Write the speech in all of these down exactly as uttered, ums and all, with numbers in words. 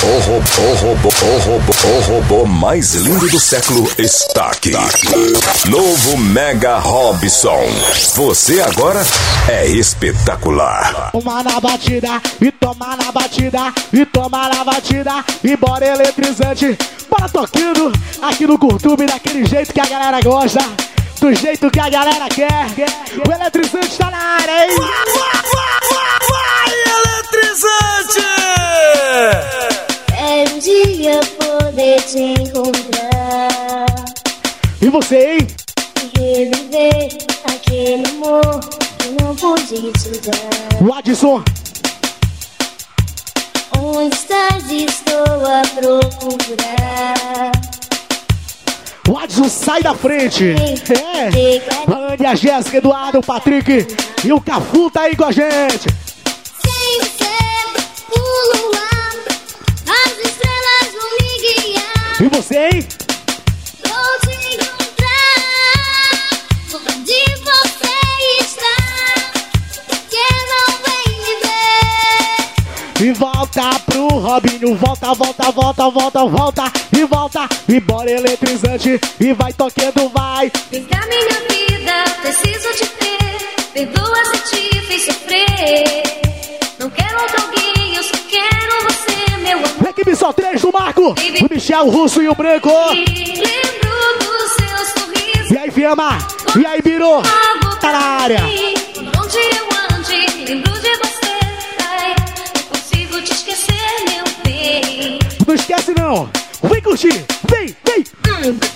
O robô, o robô, o robô, o robô mais lindo do século está aqui. Novo Mega Robson. Você agora é espetacular. Toma na batida, e toma na batida, e toma na batida, e bora eletrizante. Bora tocando aqui no Curtume, daquele jeito que a galera gosta, do jeito que a galera quer. O eletrizante tá na área, hein? Vai, vai, vai, vai, eletrizante! É um dia poder te encontrar. E você, hein? Reviver aquele amor que não pude te dar. O Adson. Onde estás? Estou a procurar. O Adson sai da frente. É. Andy, a Jéssica, Eduardo, o Patrick e o Cafu tá aí com a gente. Sem você, o luar, as estrelas vão me guiar. E você, hein? Vou te encontrar onde você está, que não vem me ver. E volta pro Robinho, volta, volta, volta, volta, volta. E volta, e bora eletrizante. E vai tocando, vai. Vem cá minha vida, preciso te ter. Perdoa se te fiz sofrer. Não quero outro alguém, eu só quero você, meu amor. Equipe só três do Marco, o Michel, o Russo e o Branco. Lembro do seu sorriso. E aí, Fiamma? E aí, Biro? Tá na área. Onde eu ande, lembro de você. Ai, não consigo te esquecer, meu bem. Não esquece não. Vem curtir. Vem, vem. Hum, hum.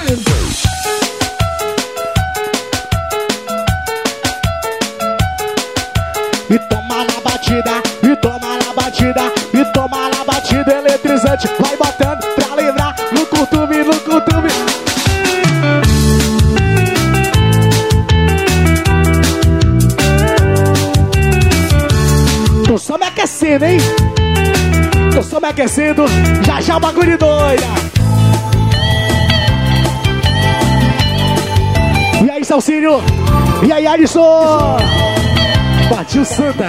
E toma na batida, e toma na batida, e toma na batida eletrizante. Vai botando pra lembrar no Curtume, no Curtume. Tô só me aquecendo, hein? Tô só me aquecendo, já já o bagulho doida. E aí, Salsinho? E aí, Alisson? Partiu Santa.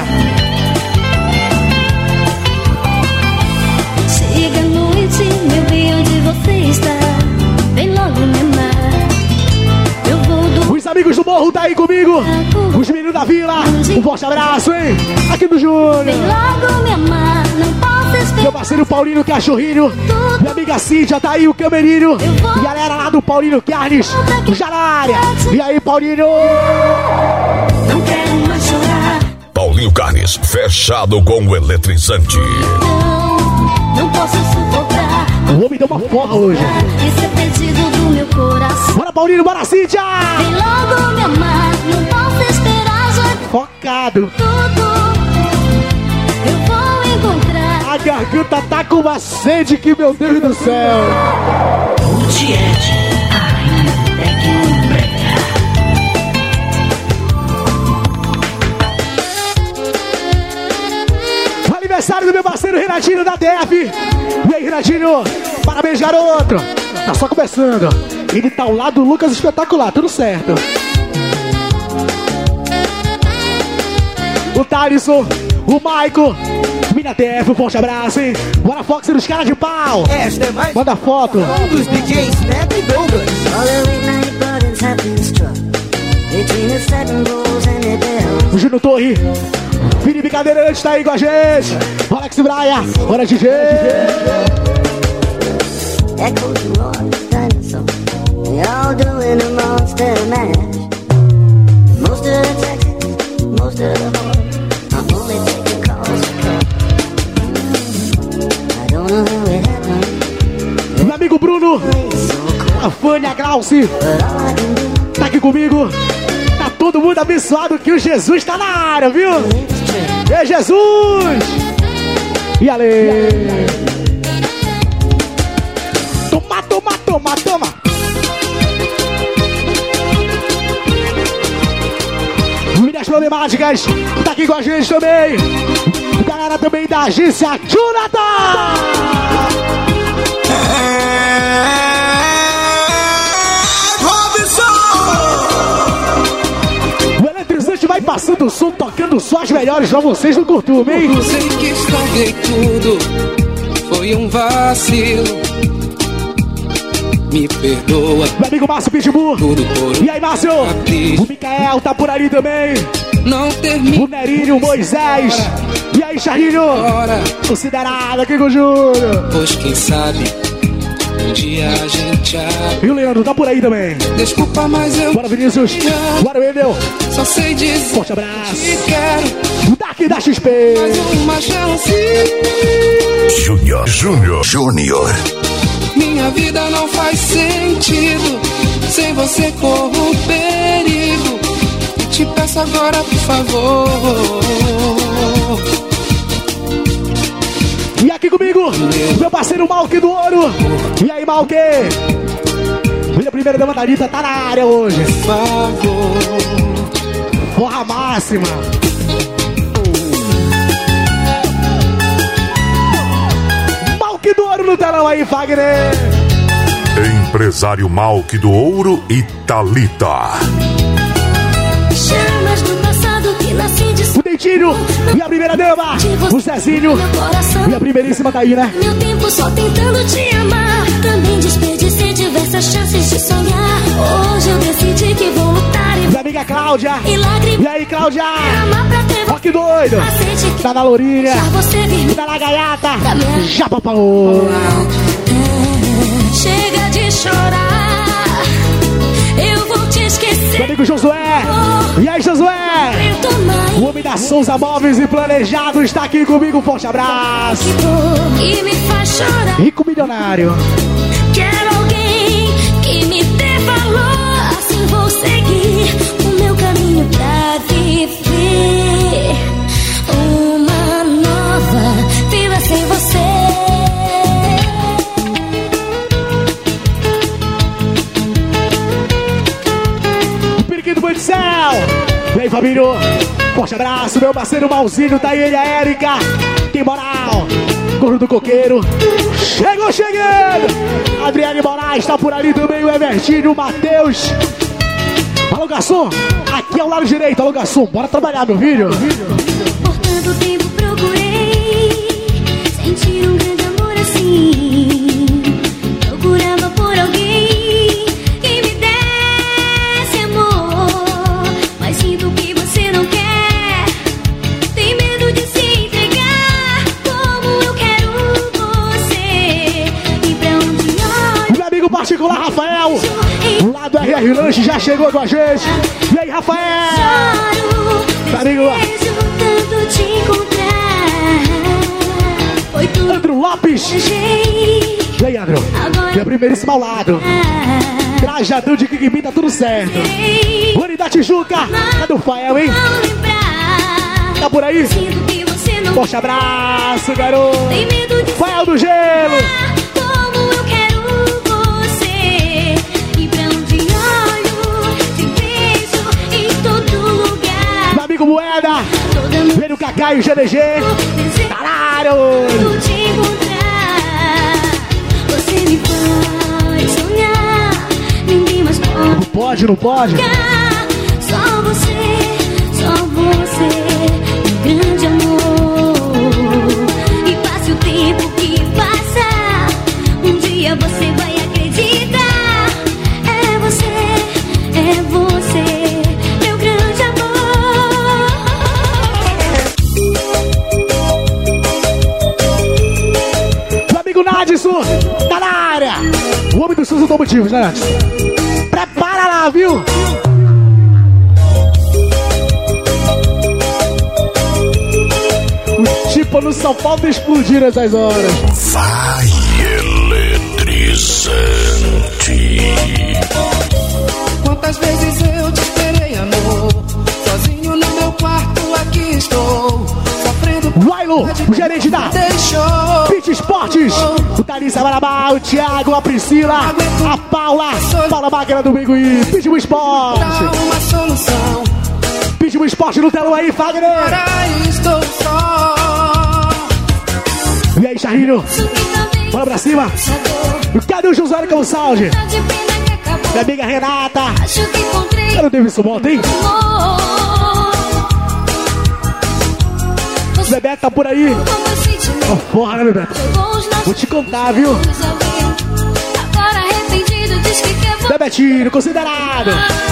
Chega a noite, meu bem, onde você está? Vem logo me amar. Eu vou do... Os amigos do morro tá aí comigo. Os meninos da vila. Um forte abraço, hein? Aqui do Júnior. Vem logo me amar, não posso esperar. Meu parceiro Paulinho Cachorrinho. Minha amiga Cíntia tá aí, o Camerinho. E a galera lá do Paulinho Carnes, já na área. E aí, Paulinho? Não quero mais chorar. Paulinho Carnes, fechado com o eletrizante. Não, não posso suportar. O homem deu uma forra hoje. Isso é pedido do meu coração. Bora, Paulinho, bora, Cíntia! Vem logo me amar, não posso esperar. Já Focado. tudo eu vou encontrar. A garganta tá com uma sede que, meu Deus do céu. O Tiete, a rainha do Tecnobrega. Aniversário do meu parceiro Renatinho da T F. E aí, Renatinho? Parabéns, garoto. Tá só começando. Ele tá ao lado do Lucas Espetacular, tudo certo. O Thalisson, o Maico, Mina T F, um forte abraço, hein? Bora, Fox, dos caras de pau. Esta é mais Manda foto. um dos D Js Neto e Douglas. O Júnior Torre, Felipe Cadeirante tá aí com a gente. Alex Braia, bora D J. Echoes of Lord's dinosaur. They all doing a monster mash. Most of the Texans, most of the boys are only taking calls for trouble. I don't know how it happened. Meu amigo Bruno, a Fânia Glauci, But all I can do tá aqui comigo. Tá todo mundo abençoado que o Jesus tá na área, viu? is try. Ei, Jesus! E ale! Toma, toma, toma, toma! Milhas Problemáticas, tá aqui com a gente também. Galera também da agência Jonathan! O eletrizante vai passando o som, tocando só as melhores pra vocês no Curtume, hein? Eu sei que estraguei tudo. Foi Foi um vacilo. Me perdoa. Meu amigo Márcio Pitbull. Tudo por E aí, Márcio? capricho. O Micael tá por ali também. Não termina. O Nerinho, o Moisés. E aí, Charlinho? Agora, Considerado aqui com o Júnior. pois quem sabe um dia a gente abre. E o Leandro tá por aí também. Desculpa, mas eu Bora, Vinícius. Bora, Wendel. só sei dizer Forte abraço. que quero Daqui da X P. mais uma chance. Júnior, Júnior, Júnior. Minha vida não faz sentido. Sem você corro perigo. Te peço agora, por favor. E aqui comigo, meu parceiro Malque do Ouro. E aí, Malque? Minha primeira dama da Anitta tá na área hoje. Por favor. Porra máxima. Malque do Ouro no telão aí, Fagner. Empresário Malque do Ouro e Thalita. Chamas do passado que nasci de O Dentinho e a primeira dama, o Zezinho. meu coração. E a primeiríssima tá aí, né? Meu tempo só tentando te amar. Também desperdicei diversas chances de sonhar. Hoje eu decidi que vou lutar e Minha amiga Cláudia. E lágrimas E aí, Cláudia? amar pra ter Ó que doido. Aceite que Tá na Lourinha. já você vir Tá na Gaiata. Pra minha- Já papaou. Chega de chorar. Eu vou te Meu esquecer. amigo Josué. E aí, Josué? Aguento mais. O homem da Souza Móveis e Planejados está aqui comigo. Forte abraço. E me faz chorar. Rico milionário. Quero alguém que me dê valor. Assim vou seguir o meu caminho pra viver uma nova vida sem você. O periquito do céu. E aí, Fabinho? Forte abraço. Meu parceiro Malzinho. Tá aí ele, a Érica. Que moral. Gordo do Coqueiro. Chegou chegando. Adriane Moraes tá por ali também. O Evertinho, o Matheus. Alô, garçom. Aqui é o lado direito. Alô, garçom. Bora trabalhar, meu filho. Por tanto tempo procurei sentir um grande amor assim. Procurava por alguém que me desse amor. Mas sinto que você não quer. Tem medo de se entregar como eu quero você. E pra onde olho, Meu amigo particular, Rafael. Lá do R R Lanche já chegou com a gente. E aí, Rafael? choro. Tá amigo? Desejo tanto te encontrar. Foi tudo Andrew Lopes. que desejei. E aí, Andrew? Minha primeiríssima ao lado. Trajadão de Kikimi, tá tudo certo. Rony da Tijuca. Cadê o Fael, hein? Não lembrar. Tá por aí? Sinto que você não Forte abraço, garoto. tem medo de Fael do Gelo. como eu quero você. E pra onde olho, te vejo em todo lugar. Meu amigo Moeda. Toda noite Vem o Cacá e o G D G. desejo Caralho. te encontrar. Você me faz sonhar. Ninguém mais pode Pode, não pode? ficar. Só você, só você, um grande amor. E passe o tempo que passar, um dia você vai acreditar. É você, é você, meu grande amor. Meu amigo Nadson. Tá na área. O homem dos seus automotivos, né, Nadson? Prepara lá, viu? O tipo não só falta explodir nessas horas. Vai eletrizante. Quantas vezes eu te esperei, amor? Sozinho no meu quarto, aqui estou. Sofrendo por Lailo, o gerente da deixou. Pit Esportes. O Thalissa Barabá, o Thiago, a Priscila, a Paula. Paula Máquina do Biguí. Pitbull Esporte. Dá uma solução. Pitbull Esporte no telão aí, Fagner. Agora estou só. E aí, Charlinho? Bora pra cima. Cadê o Josué Gonçalves? Tá de pena que acabou. Minha amiga Renata. Acho que encontrei Eu não teve isso ontem, hein? amor. Bebeto tá por aí. Como esse de Ó, porra, né, Bebeto? Jogou os nossos Vou te contar, viu? Agora arrependido, diz que quer voltar. Bebetinho, considerado.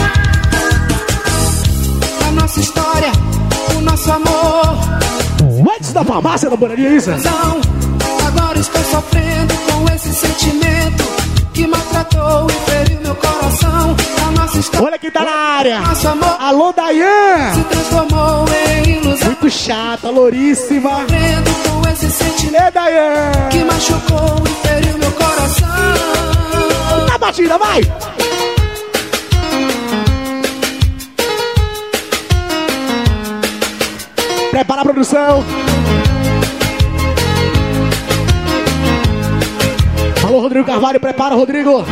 A nossa história, o nosso amor. Antes da farmácia da Bonaria, isso? Não, agora estou sofrendo com esse sentimento que maltratou e feriu meu coração. A nossa história, Olha quem tá na área. nosso amor Alô, Dayan. se transformou em ilusão. Muito chata, louríssima. Sofrendo com esse sentimento É, Dayan. que machucou e feriu meu coração. Na batida, vai. Prepara a produção. Alô, Rodrigo Carvalho, prepara, Rodrigo.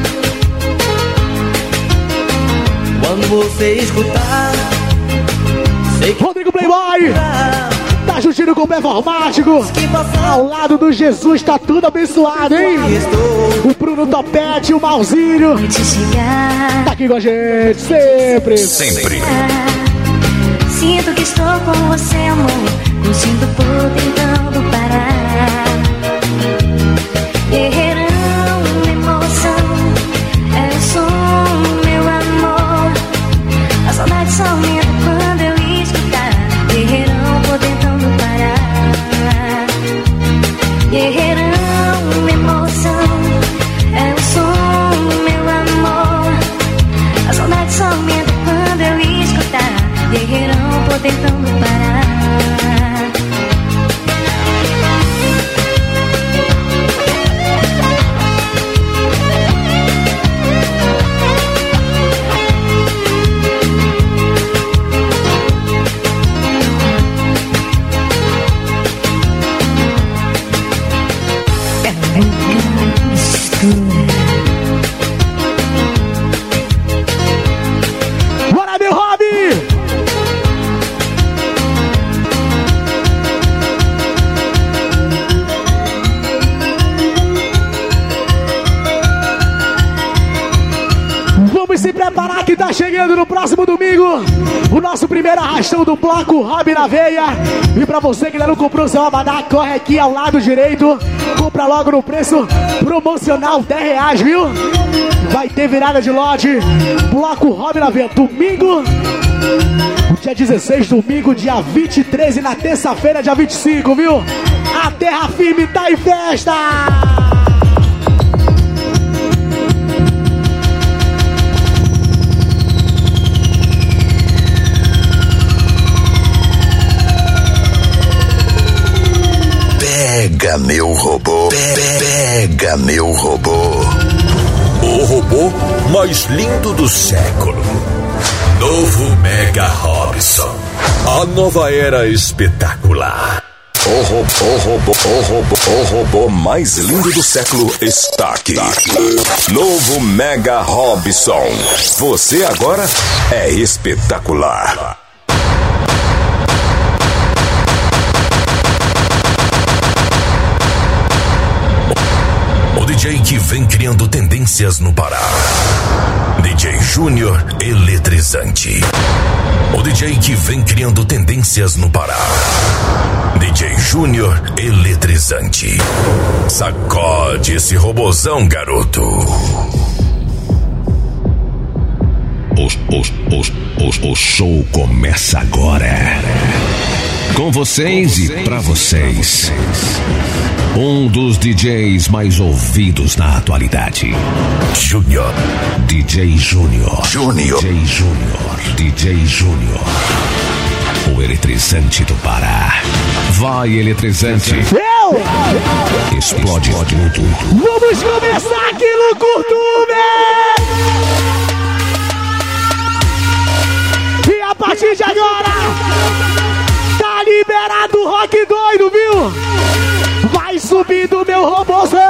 Quando você escutar, sei que Rodrigo Playboy. Tá juntinho com o performático. Ao lado do Jesus, tá tudo abençoado, hein? estou O Bruno Topete, o Malzinho. Te chegar. Tá aqui com a gente, sempre. Sempre. Sinto que estou com você, amor. Me sinto por tentando parar. Guerreirão, emoção. É o som, meu amor. A saudade só aumenta quando eu escutar. Guerreirão, vou tentando parar. Guerreirão, emoção. É o som, meu amor. A saudade só aumenta quando eu escutar. Guerreirão, vou tentando parar. Bora, meu hobby! Vamos se preparar que tá chegando no próximo domingo o nosso primeiro arrastão do bloco Hobby na Veia. E pra você que ainda não comprou seu abadá, corre aqui ao lado direito. Compra logo no preço promocional, dez reais, viu? Vai ter virada de lote. Bloco Hobby na Veia, domingo, dia dezesseis, domingo, dia vinte e três e na terça-feira, dia vinte e cinco, viu? A Terra Firme tá em festa! Pega meu robô. Pega meu robô. O robô mais lindo do século. Novo Mega Robson. A nova era espetacular. O robô, o robô, o robô, o robô mais lindo do século está aqui. Novo Mega Robson. Você agora é espetacular. O D J que vem criando tendências no Pará. D J Júnior Eletrizante. O D J que vem criando tendências no Pará. D J Júnior Eletrizante. Sacode esse robozão, garoto. O, o, o, o, o show começa agora. Com vocês e pra vocês. Um dos D Js mais ouvidos na atualidade. Júnior. D J Júnior. Júnior. D J Júnior. D J Júnior. O eletrizante do Pará. Vai, eletrizante. Eu! Explode tudo. Vamos começar aqui no Curtume! E a partir de agora, tá liberado o rock doido, viu? Vai subindo meu robôzão!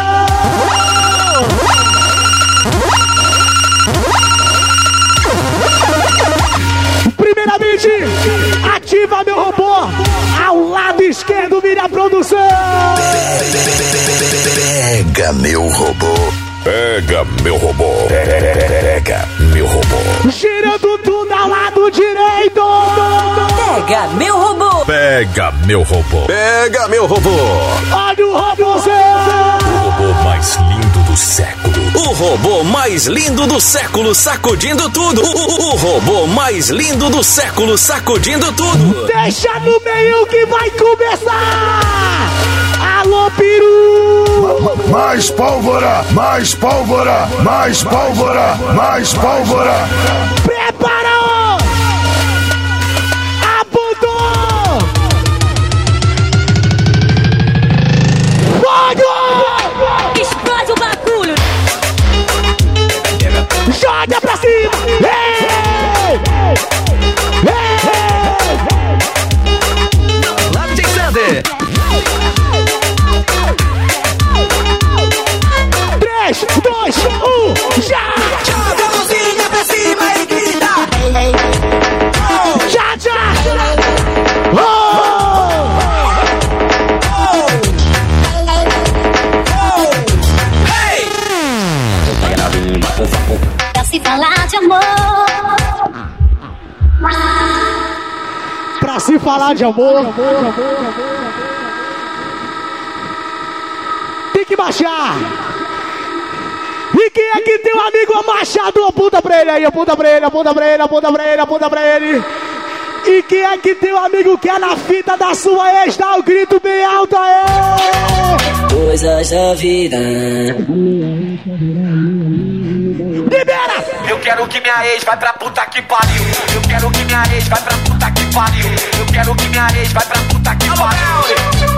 Primeiramente, ativa meu robô. Ao lado esquerdo, vira a produção. Pega meu robô. Pega meu robô. Pega meu robô. Girando tudo ao lado direito. Pega meu robô. Pega meu robô. Pega meu robô. Olha o robôzão. O robô mais lindo do século. O robô mais lindo do século sacudindo tudo. O, o, o robô mais lindo do século sacudindo tudo. Deixa no meio que vai começar. Alô, peru. Mais pólvora, mais pólvora, mais pólvora, mais pólvora. Preparou. Apontou. Fogo. Explode o bagulho. Joga pra cima. Ei. Ei. Lá de Sander. três, dois, um, já! Joga a mãozinha pra cima e grita. Já, já! Oh! Pra se falar de amor. Pra se falar de amor, tem que baixar. E quem é que tem um amigo machado? Aponta pra ele aí, aponta pra ele, aponta pra ele, aponta pra ele, aponta pra ele. E quem é que tem um amigo que é na fita da sua ex? Dá o grito bem alto aí. Coisas da vida. Libera! Eu quero que minha ex vai pra puta que pariu. Eu quero que minha ex vai pra puta que pariu. Eu quero que minha ex vai pra puta que pariu.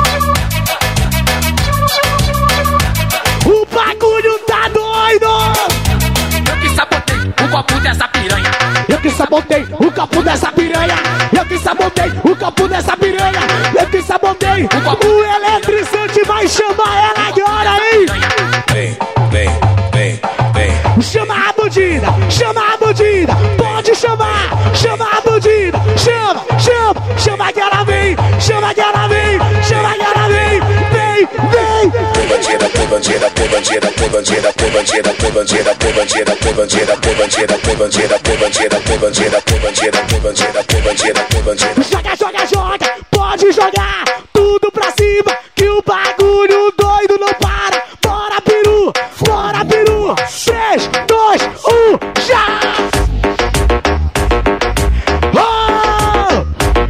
O bagulho tá doido! Eu que sabotei o copo dessa piranha. Eu que sabotei o copo dessa piranha. Eu que sabotei o copo dessa piranha. Eu que sabotei o eletrizante. Vai chamar ela agora, hein? Vem, vem, vem, vem. Chama a bandida, chama a bandida. Pode chamar, chama a bandida. Chama, chama, chama que ela vem. Chama que ela vem, chama que ela vem. Vem, vem. Bandida, bandida, bandida, bandida, bandida, bandida, bandida, bandida, bandida, bandida, bandida, bandida, bandida, bandida, bandida, bandida. Joga, joga, joga. Pode jogar tudo pra cima. Que o bagulho doido não para. Bora, peru, bora, peru. três, dois, um, já! Oh!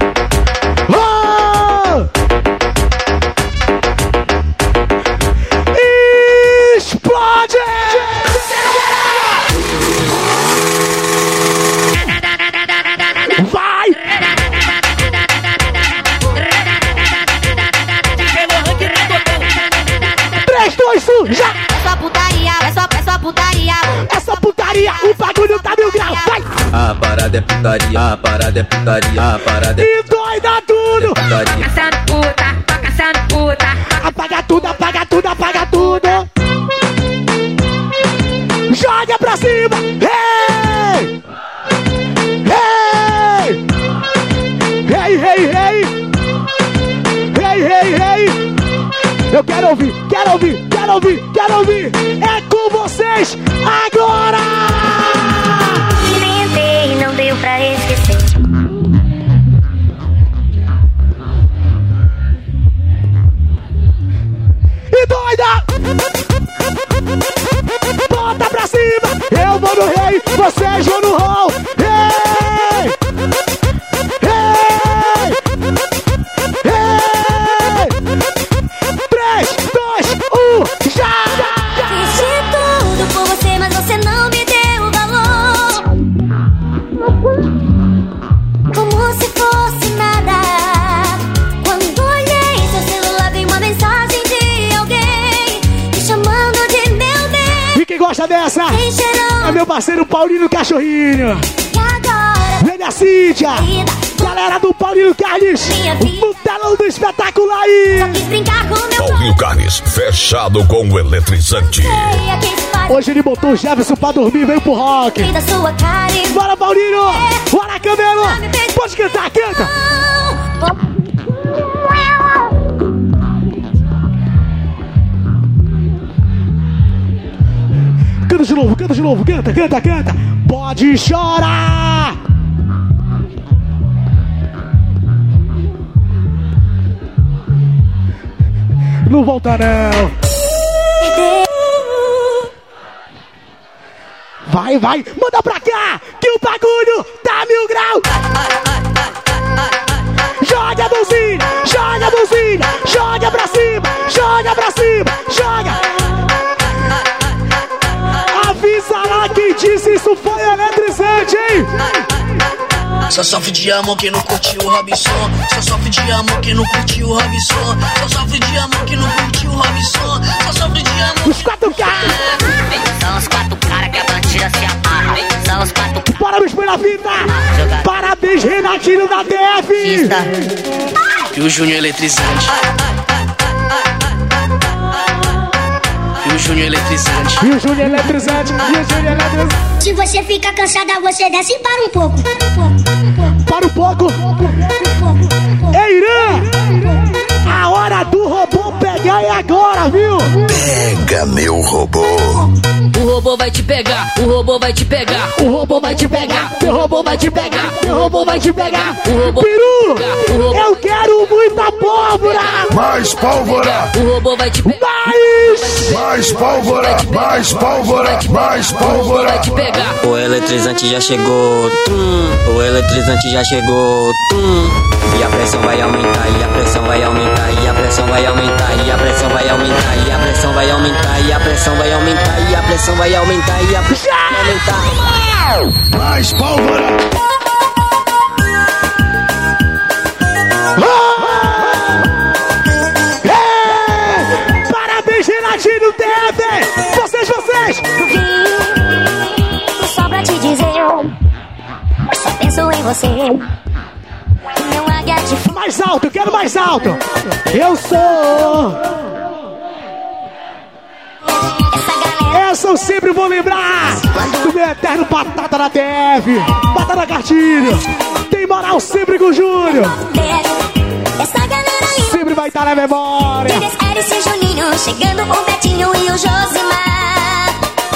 Oh! Explode! Vai! três, dois, um, já! É só putaria, é só, é só putaria. É só putaria, o bagulho tá mil graus, vai! A parada é putaria, a parada é putaria, a parada é E doida tudo! putaria. Caçando puta, tô caçando puta. Apaga tudo, apaga tudo, apaga tudo! Joga pra cima! Hey! Hey! Hey, hey, hey! Hey, hey, hey! Eu quero ouvir, quero ouvir, quero ouvir, quero ouvir! É com vocês agora! Inventei e não deu pra esquecer. E doida! Bota pra cima! Eu vou no rei, vocês vão no roll! Hey! Hey! Hey! três, dois, um, já! Fiz de tudo por você, mas você não me deu valor. Como se fosse nada. Quando olhei seu celular, vi uma mensagem de alguém me chamando de meu bem. E quem gosta dessa? Quem cheirou? É meu parceiro Paulinho Cachorrinho. E agora? Vem a Cíntia! Galera do Paulinho Carnes! No telão do espetacular aí! Só quis brincar com meu Paulinho Carnes, fechado com o eletrizante. Quem é quem se faz Hoje ele botou o Jefferson pra dormir, veio pro rock! da sua cara e Bora, Paulinho! Bora, Camelo! Pode cantar, canta! canta de novo, canta de novo, canta, canta, canta. Pode chorar. Não volta não. Vai, vai, manda pra cá, que o bagulho tá mil graus. Joga a mãozinha, joga a mãozinha, joga pra cima, joga pra cima, joga. Avisa lá quem disse isso foi eletrizante, hein? Só sofre de amor quem não curtiu o Robinson. Só sofre de amor quem não curtiu o Robinson. Só sofre de amor quem não curtiu o Robinson. Só sofre de amor. Os quatro K. São os quatro caras que a bandida se amarra. São os quatro caras. Bora, Luiz Pela Vida. Parabéns, Renatinho da T F. E o Júnior eletrizante. E o Júnior eletrizante. E o Júnior eletrizante. E o Júnior eletrizante. Se você fica cansada, você desce e para um pouco. Para um pouco. Ei, Irã! A hora do robô pegar é agora, viu? Pega meu robô. O robô vai te pegar, o robô vai te pegar, O robô vai te pegar, o robô vai te pegar, o robô vai te pegar. o robô Peru, o robô, eu quero muita pólvora. Mais pólvora. o robô vai te pegar, Mais. Mais pólvora. Mais pólvora. Mais pólvora. vai te pegar. O eletrizante já chegou, tum. O eletrizante já chegou, tum. E a pressão vai aumentar, e a pressão vai aumentar, e a pressão vai aumentar, e a pressão vai aumentar, e a pressão vai aumentar, e a pressão vai aumentar, e a pressão vai aumentar, e a pressão vai aumentar. Mais pólvora. É! Parabéns, Renatinho T F. Vocês, vocês. Só pra te dizer, só penso em você. Meu águia de Mais alto, quero mais alto. Eu sou. essa galera. Essa eu sempre vou lembrar do meu eterno Batata da T F. Batata Cartilho. Tem moral sempre com o Júnior. Essa galera aí. Sempre vai estar na memória. Eric e Juninho, chegando o Betinho e o Josimar.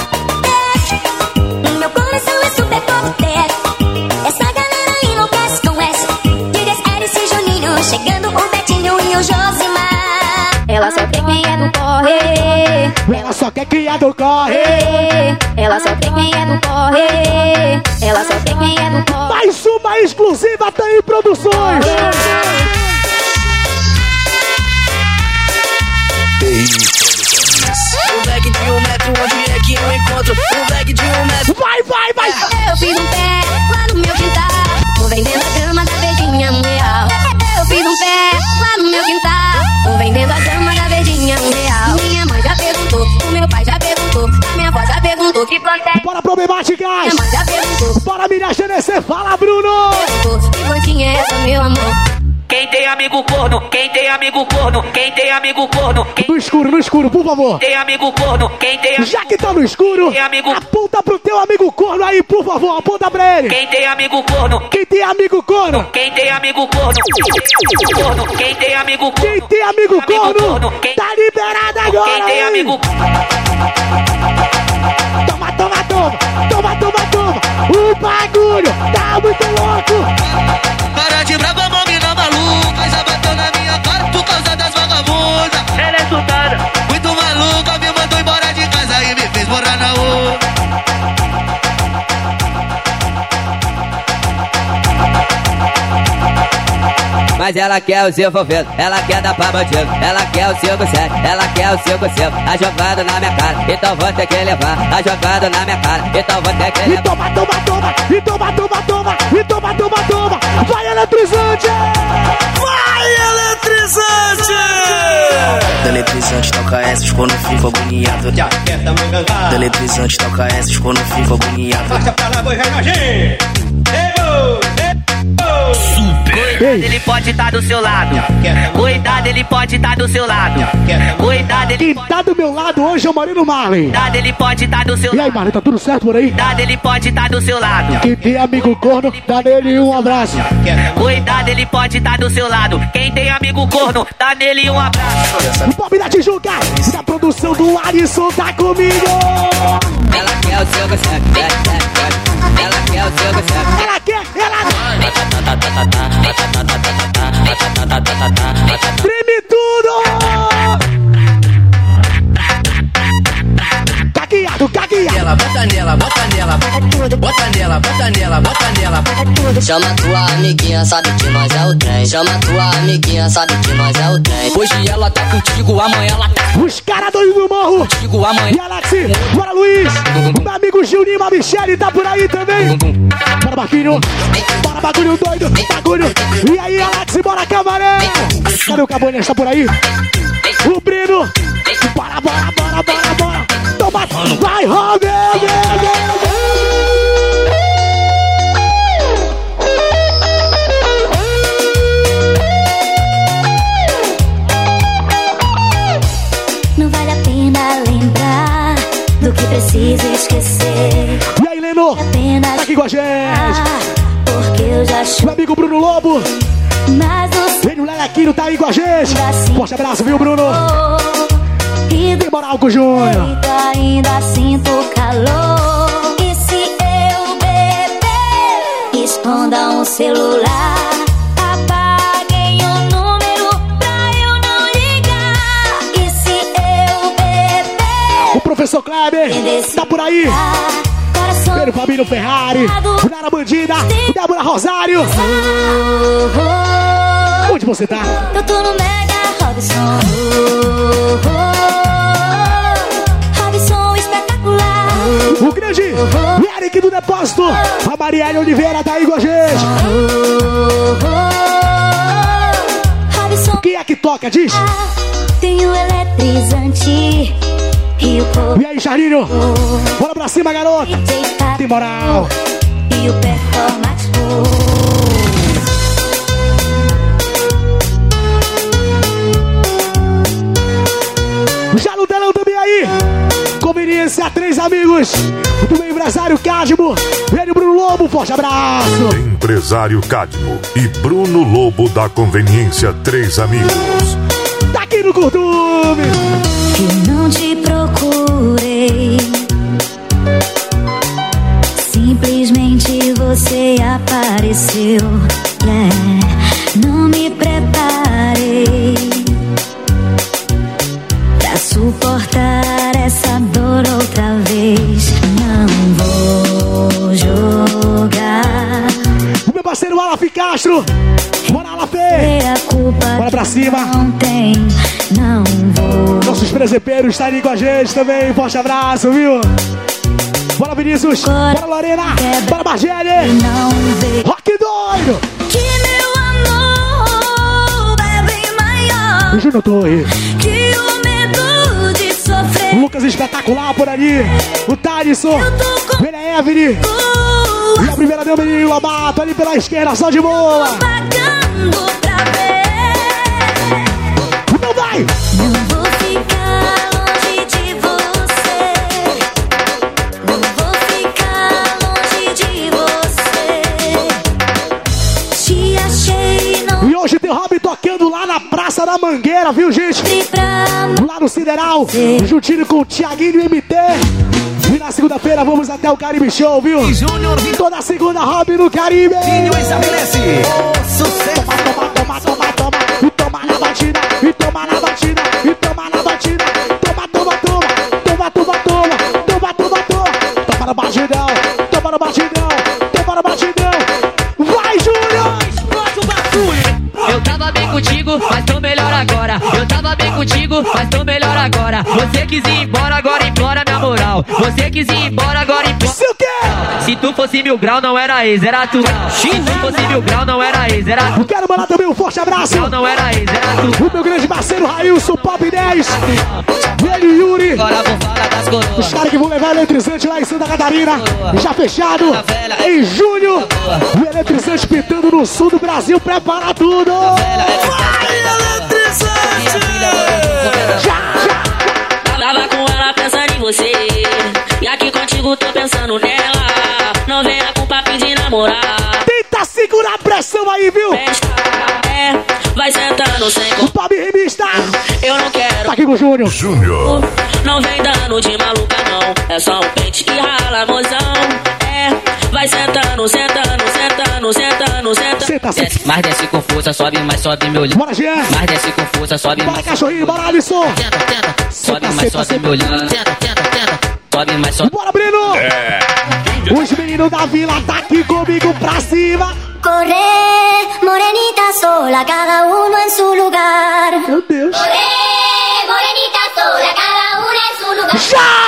É, meu coração é super forte. Essa galera enlouquece com essa. Eric e Juninho, chegando o Betinho e o Josimar. Ela só tem quem é do corre. Ela só quer criar do corre. Ela só tem quem é do corre. Ela só tem quem é do corre. Mais uma exclusiva tá em produções. Um bag de um metro, onde é que eu encontro? Um bag de um metro. Vai, vai, vai. Eu fiz um pé lá no meu quintal. Tô vendendo a grama da verdinha um real. Eu fiz um pé lá no meu quintal. Tô vendendo a grama da verdinha um real. Minha mãe já perguntou, o meu pai já perguntou, minha avó já perguntou que planta é. Bora problemáticas. Minha mãe já perguntou, Bora mirar G N C. Fala, Bruno. perguntou que plantinha é essa, meu amor? Quem tem amigo corno, quem tem amigo corno, quem tem amigo corno, quem No escuro, no escuro, por favor. tem amigo corno, quem tem amigo, Já que tá no escuro, Tem amigo- aponta pro teu amigo corno aí, por favor. Aponta pra ele. quem tem amigo corno, Quem tem amigo corno? quem tem amigo corno, corno, quem tem amigo Quem corno, tem amigo corno? quem, Tá liberado agora. quem tem hein? amigo Toma, toma, toma. Toma, toma, toma. O bagulho tá muito louco. Para de brava, mamina maluca. Já bateu na minha cara por causa das vagabundas. ela é soldada. Muito maluca, me mandou embora de casa e me fez morar na rua. Mas ela quer o seu folveto, ela quer dar pra bandido, ela quer o cinco sete, ela quer o cinco cinco. Tá jogando na minha cara, então vou ter que levar. Tá jogando na minha cara, então vou ter que E levar. toma, toma, toma. E toma, toma, toma. E toma, toma, toma. Vai, eletrizante. Vai, eletrizante! Da eletrizante toca essa, ficou no fico agoniado. Da eletrizante toca essa, ficou no fico agoniado. Cuidado, ele pode estar do seu lado. Cuidado, ele pode estar do seu lado. Cuidado, ele Quem tá do meu lado hoje é o Marino Marley. Cuidado, ele pode estar do seu E aí, lado. Marley, tá tudo certo por aí? Cuidado, ele pode estar do seu lado. Quem tem amigo corno, dá nele um abraço. Cuidado, ele pode estar do seu lado. Quem tem amigo corno, dá nele um abraço. O Bob da Tijuca, da produção do Alisson, tá comigo. Ela quer o seu goceque, ela quer o seu goceque. Ela quer, ela treme tudo! Caqueado, caqueado! Ela bota nela, bota nela, bota tudo, bota nela, bota nela, bota nela, bota tudo. Chama tua amiguinha, sabe que nós é o trem. Chama tua amiguinha, sabe que nós é o trem. Hoje ela tá contigo, amanhã ela tá Os caras doidos do morro! contigo, amanhã. E Alex, bora Luiz! Meu amigo Gilninho, a Michele tá por aí também! Bora Marquinho! Bora bagulho doido! Bagulho! E aí, Alex, bora Camaré! Cadê o Cabanhas? Tá por aí? O Brino! Bora, bora, bora, bora, bora! Toma! Vai, Robin! Não vale a pena lembrar do que precisa esquecer. E aí, Leno? Tá aqui com a gente! Porque eu já chorei. Meu amigo Bruno Lobo! Mas não Vem o Lelequinho, tá aí com a gente! Forte abraço, viu, Bruno? E Tem moral com o Júnior! ainda sinto calor. E se eu beber, esconda um celular. Apaguem o número pra eu não ligar. E se eu beber, O professor Kleber tá por aí! coração Pedro Fabinho Ferrari, Nara Bandida, Débora Rosário. Onde você tá? eu tô no Mega Robson. Robson espetacular. O grande Eric do Depósito. A Marielle Oliveira tá aí com a gente. Robson, Quem é que toca, diz? tem o eletrizante e o povo. E aí, Charlinho? Bora pra cima, garoto. Tem moral. E o performático. Já no telão também aí. Conveniência, três amigos. Do meu empresário Cadmo. Ele, Bruno Lobo, forte abraço. Empresário Cadmo e Bruno Lobo da Conveniência, três amigos. Tá aqui no Curtume. Eu não te procurei, simplesmente você apareceu. Yeah. Não me preparei pra suportar essa dor outra vez. Não vou jogar. O meu parceiro Alaf Castro. Bora, Alaf. A culpa Bora pra cima. não tem, não vou. Nossos presepeiros estão ali com a gente também. Forte abraço, viu? Bora, Vinícius. Bora, Lorena. Bora, Margele. Não vê Rock doido. que meu amor é bem maior O Júnior Torre. que o medo de O sofrer. Lucas espetacular por ali. O Thalisson. Vem a Evelyn. E a primeira deu o menino Lobato ali pela esquerda, só de boa. Pagando pra ver. Não vai. Não vou ficar longe de você. Não vou ficar longe de você. Te achei, não E hoje tem o Robin tocando lá na Praça da Mangueira, viu, gente? fui pra Lá no Sideral, juntinho com o Thiaguinho M T. E na segunda-feira vamos até o Caribe Show, viu? Toda segunda, Robin no Caribe. Estabelece o sucesso. Toma, toma, toma, toma. E toma na batida, e toma na batida, e toma na batida. Toma, toma, toma. Toma, toma, toma. Toma, toma, toma. Toma no batidão, toma no batidão, toma no batidão. Vai, Júnior! Eu tava bem contigo, mas tô melhor agora. Eu tava bem contigo, mas tô melhor agora. Você quis ir embora, agora implora minha moral. Você quis ir embora, agora implora. Se o quê? Se tu fosse mil grau, não era ex, era tu. Se tu fosse mil grau, não era ex, era tu. Quero mandar também um forte abraço. Não, não era ex, era tu. O meu grande parceiro Railson, Pop dez. Ele e Yuri. Agora vou falar das coroas. Os caras que vão levar eletrizante lá em Santa Catarina. Já fechado. Em junho. O eletrizante pitando no sul do Brasil. Prepara tudo. Vai, eletrizante! Já, já. Tava com ela pensando em você, e aqui contigo tô pensando nela. Não venha com papinho de namorar. Tenta segurar a pressão aí, viu? É, vai sentando sem O Pop Remista. Eu não quero. Tá aqui com o Júnior. Júnior. Não vem dando de maluca não. É só um pente e rala. desce, mas desce com força, sobe, mas sobe me olhando. Bora, Jean. Mas desce com força, sobe, Bora, mais cachorrinho, bora, Alisson. tenta, tenta, sobe, mas sobe me olhando. Tenta, tenta, tenta, sobe, mas sobe. Bora, Breno. É. Os meninos da vila tá aqui comigo pra cima. Corre, morenita sola, cada uno en su lugar. Meu Deus. Corre, morenita sola, cada uno en su lugar.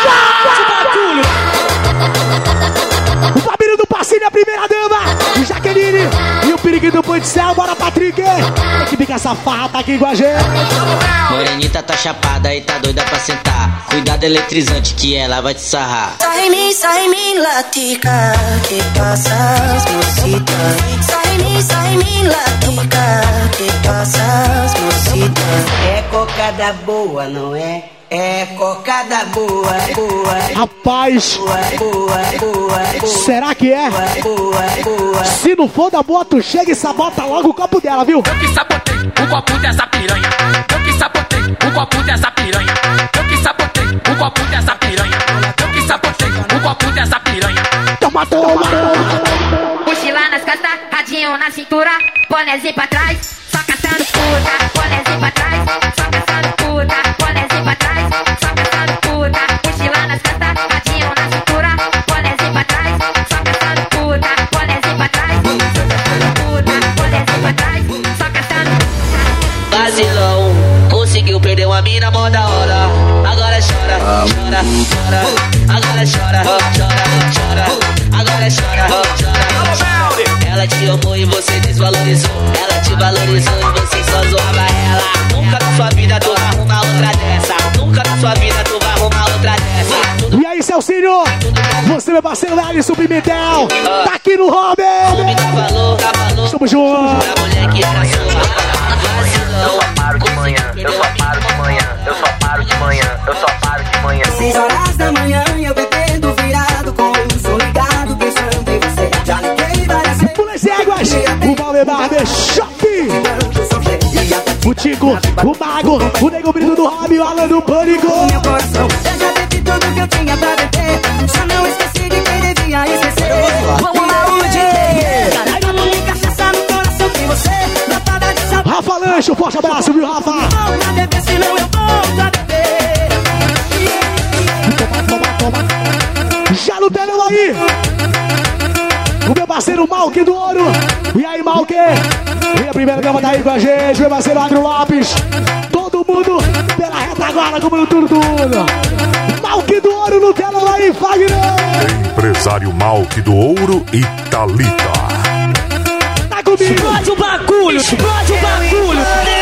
O Fabinho do Passinho, a primeira dama. Jaqueline e o perigo do Pão de Céu. Bora, Patrick. Que fica essa farra, tá aqui com a gente. Morenita tá chapada e tá doida pra sentar. Cuidado eletrizante que ela vai te sarrar. Sai mi, sai mi latica, que pasa mocita. Sai mi, sai mi latica, que pasa mocita. É cocada boa, não é? É cocada boa, boa. Rapaz, boa, boa, boa. Será que é? Boa, boa. Se não for da boa, tu chega e sabota logo o copo dela, viu? Eu que sabotei o copo dessa piranha. Eu que sabotei o copo dessa piranha. Eu que sabotei o copo dessa piranha. Eu que sabotei o copo dessa piranha. Toma, toma, toma. Mochila nas costas, radinho na cintura, bonézinho pra trás, só caçando puta. Bonézinho pra trás, só caçando puta. Bonézinho pra trás, só caçando puta. Mochila nas costas, radinho na cintura, bonézinho pra trás, só caçando puta. Bonézinho pra trás, só caçando puta. Bonézinho pra trás, só caçando puta. Vacilão, conseguiu perder uma mina mó da hora. Agora chora, chora, chora. Agora chora, chora, chora. Agora chora, chora, chora. Ela te amou e você desvalorizou. Ela te valorizou e você só zoava ela. Nunca na sua vida tu vai arrumar outra dessa. Nunca na sua vida tu vai arrumar outra dessa. E aí, Celcinho? Você, meu parceiro Alisson Pimentel. Tá aqui no Robin. Estamos juntos. Eu só paro de manhã, eu só paro de manhã, eu só paro de manhã, eu só paro de manhã. Seis horas da manhã eu bebendo virado com o som ligado pensando em você. Já liguei várias vezes. Pulas éguas, o Valber Barber Shopping. O Tico, o Mago, o Nego Brito do Robin, o Alan do Pânico. Meu coração, eu já bebi tudo que eu tinha pra beber. Só não esqueci de quem devia esquecer. Vamos lá, onde? Caralho, não me cachaça no coração que você. Lapada de sabor. Rafa Lanche, um forte abraço, viu, Rafa? Não pra beber, senão eu volto a beber. Toma, toma, toma. Já no telão aí. O meu parceiro Malque do Ouro. E aí, Malque? E a primeira dama tá aí com a gente. Meu parceiro Agro Lopes. Todo mundo pela retaguarda, comendo tudo, tudo. Malque do Ouro no telão aí, Fagner. Empresário Malque do Ouro e Thalita. Tá comigo. Explode o bagulho, explode o bagulho.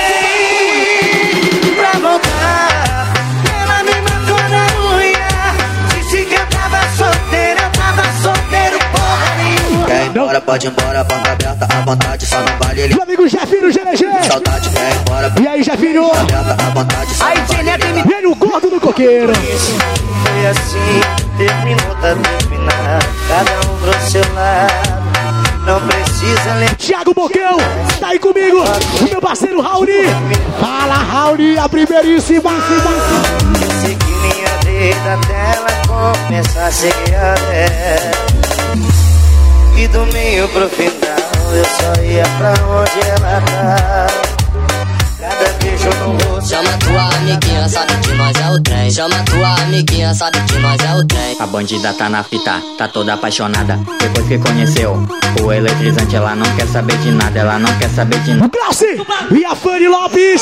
Pra voltar, ela me matou na unha. Disse que eu tava solteiro, eu tava solteiro, porra nenhuma. Quer ir embora, pode ir embora, porta aberta à vontade, só não vale ele. Meu amigo Jefinho G L G. Saudade, quer ir embora. E aí, Jefinho? Aberta à vontade, só não vale ele. E aí, o gordo do coqueiro. Foi assim, terminou, tá terminado. Cada um pro seu lado. Não precisa lembrar. Thiago Bocão, tá aí comigo. O meu parceiro Rauli. Fala, Rauli, a primeiríssima. Eu segui minha vida até ela começar a seguir a dela. E do meio pro final eu só ia pra onde ela tá. Cada beijo no rosto. Chama tua amiguinha, sabe que nós é o trem. Chama tua amiguinha, sabe que nós é o trem. A bandida tá na fita, tá toda apaixonada. Depois que conheceu o eletrizante, ela não quer saber de nada. Ela não quer saber de nada. O Glauci e a Fanny Lopes.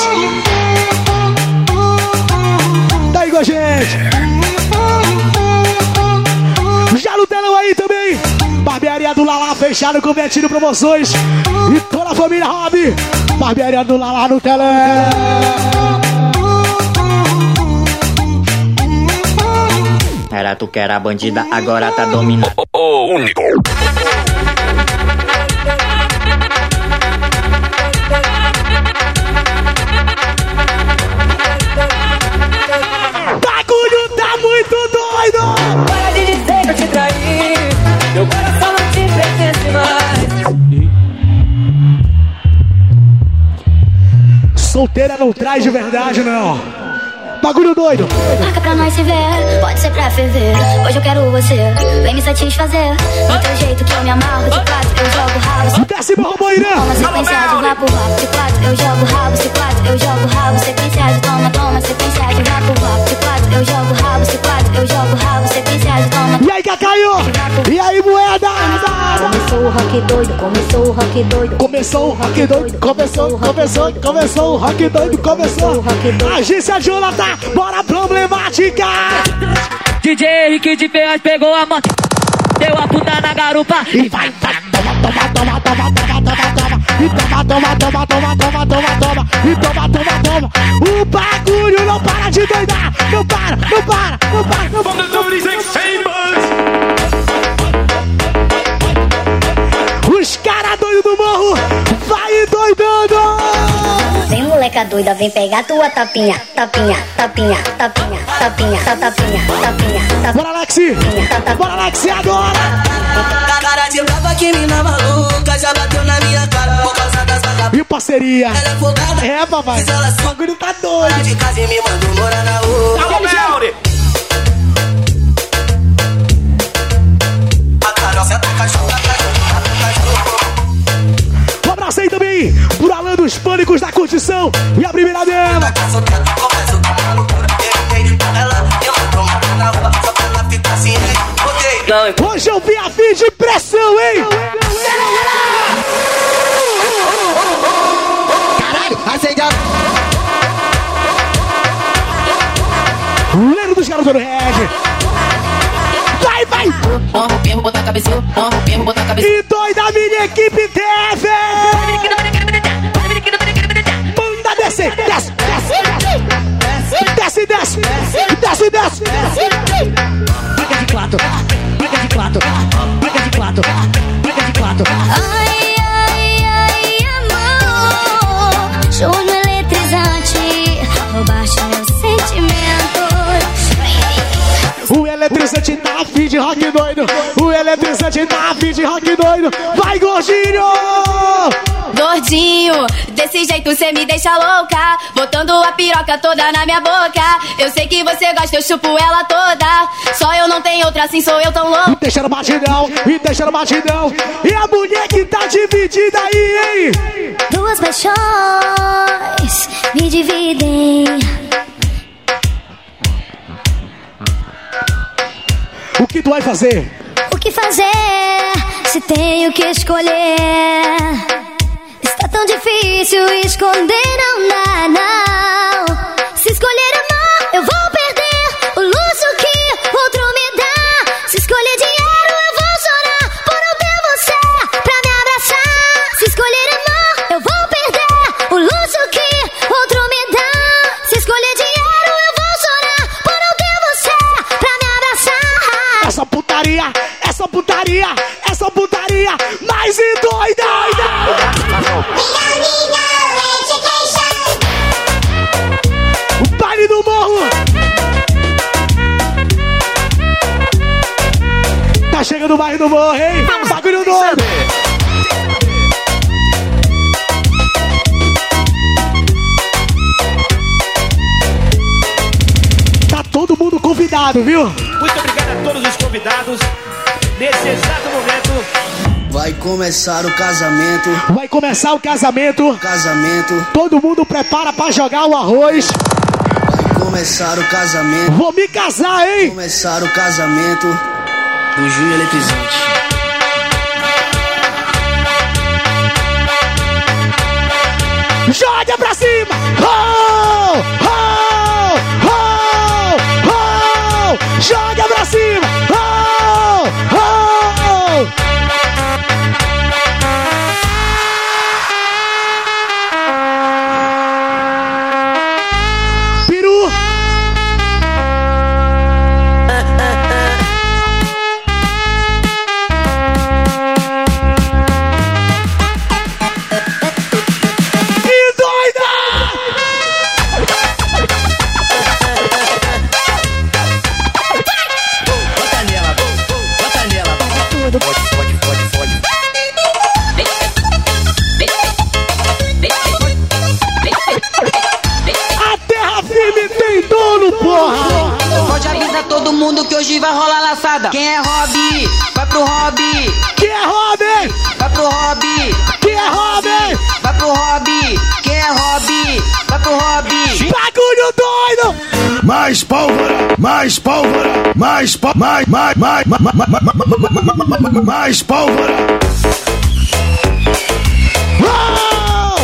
Tá aí com a gente. Já no telão aí também. Barbearia do Lala fechado com Betinho Promoções. E toda a família Rob. Barbearia do Lala no telão. Era tu que era bandida, agora tá dominando. O, o único. Bagulho tá muito doido. Para de dizer que eu te traí. Meu coração não te pertence mais. Solteira não traz de verdade, não. Bagulho doido. Marca pra nós se ver, pode você pra ferver. Hoje eu quero você, vem me satisfazer. Do teu jeito que eu me amarro, de quatro eu jogo rabo. Desce, meu robô, Irã. Toma sequência de vapo, vapo. De quatro eu jogo rabo, de quatro eu jogo rabo. Sequência de toma, toma, sequência de vapo, vapo. De quatro eu jogo rabo, de quatro eu jogo rabo. Sequência de toma. E aí, Cacaio? E aí, moeda? Começou o rock doido, começou o rock doido. Começou o rock doido, começou, começou, começou o rock doido, começou. Agência Jonathan, bora problemática. D J Henrique de Ferraz pegou a moto, deu a puta na garupa e vai, vai, toma, toma, toma, toma, toma, toma, toma. E toma, toma, toma, toma, toma, toma, toma. E toma, toma, toma. O bagulho não para de doidar. Não para, não para, não para, não para. Os caras doidos do morro, vai doidando! Vem moleca doida, vem pegar tua tapinha, tapinha, tapinha, tapinha, tapinha, tapinha, tapinha, tapinha. Bora, Alexi! Bora, Alexi, agora! Cara de brava que mina maluca, já bateu na minha cara por causa das vagabundas. E parceria? Ela é folgada, é, papai. O bagulho tá doido. De casa e me mandou morar na rua. Alô, Melri! A carroça tá cachorro, tá cachorro. Um abraço aí também por Alan dos Pânicos da Curtição e a primeira dama. Hoje eu vi a fim de pressão, hein? Caralho, acende a... Lendo dos garotos do Red. Vai, vai! E doida minha equipe teve! Manda descer, desce, desce, desce, desce, desce, desce, desce. Paga de quatro, paga de quatro, paga de quatro, paga de quatro. Ai, ai, ai, amor, show no eletrizante, roubaste meus sentimentos. O eletrizante tá a fim de rock doido. O eletrizante tá a fim de rock doido. Vai, gordinho! Gordinho, desse jeito cê me deixa louca, botando a piroca toda na minha boca. Eu sei que você gosta, eu chupo ela toda. Só eu não tenho outra, assim sou eu tão louca. E deixa no batidão, e deixa no batidão. E a mulher que tá dividida aí, hein? Duas paixões me dividem. O que tu vai fazer? O que fazer se tenho que escolher? Está tão difícil esconder, não dá, não. Se escolher amor, eu vou perder o luxo que outro me dá. Se escolher dinheiro, eu vou chorar por não ter você pra me abraçar. Se escolher amor, eu vou perder o luxo que outro me dá. Se escolher dinheiro, eu vou chorar por não ter você pra me abraçar. Essa putaria, essa putaria, essa putaria mais e doida! O baile do morro! Tá chegando o baile do morro, hein? Bagulho doido! Tá todo mundo convidado, viu? Muito obrigado a todos os convidados. Nesse exato momento vai começar o casamento. Vai começar o casamento. Casamento. Todo mundo prepara pra jogar o arroz. Vai começar o casamento. Vou me casar, hein? Vai começar o casamento do Júnior Eletrizante. Joga pra cima! Oh! Oh! Oh! Oh! Joga pra cima! Oh! Oh! Peru! E doida! todo mundo que hoje vai rolar laçada. Quem é Hobby? Vai pro Hobby. Quem é Hobby? Vai pro Hobby. Quem é Hobby? Vai pro Hobby. Quem é Hobby? Vai pro Hobby. Bagulho doido! Mais pólvora, mais pólvora, mais pólvora, mais, mais, mais, mais, mais, mais pólvora. Oh!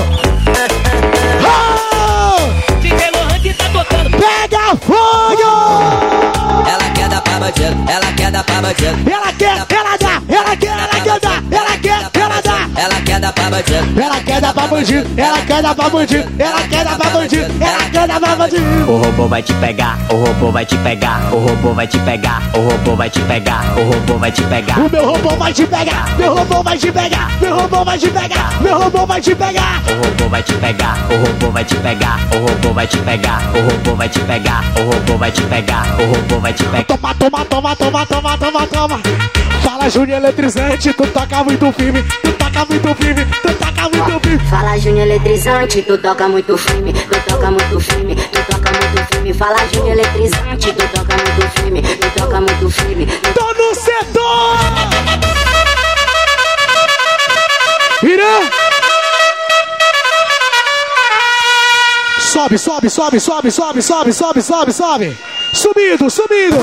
Oh! D J Lohan que tá tocando. Pega fogo! Ela quer dar pra bandido, ela quer dar pra bandido. Ela quer, ela dá, ela quer, ela quer dar, ela quer, ela dá. Ela quer dar pra bandido, ela quer dar pra bandido, ela quer dar pra bandido, ela quer dar pra bandido, ela quer dar pra bandido. O robô vai te pegar, o robô vai te pegar, o robô vai te pegar, o robô vai te pegar, o robô vai te pegar. O meu robô vai te pegar, meu robô vai te pegar, meu robô vai te pegar, meu robô vai te pegar. O robô vai te pegar, o robô vai te pegar, o robô vai te pegar, o robô vai te pegar, o robô vai te pegar, o robô vai te pegar. Toma, toma, toma, toma, toma, toma, toma. Fala, Júnior Eletrizante, tu toca muito firme, tu toca muito firme, tu toca muito firme. Fala, Júnior Eletrizante, tu toca muito firme, tu toca muito firme, tu toca muito firme. Fala, Júnior Eletrizante, tu toca muito firme, tu toca muito firme. Tô no setor! Irã! Sobe, sobe, sobe, sobe, sobe, sobe, sobe, sobe, sobe. Subindo, subindo.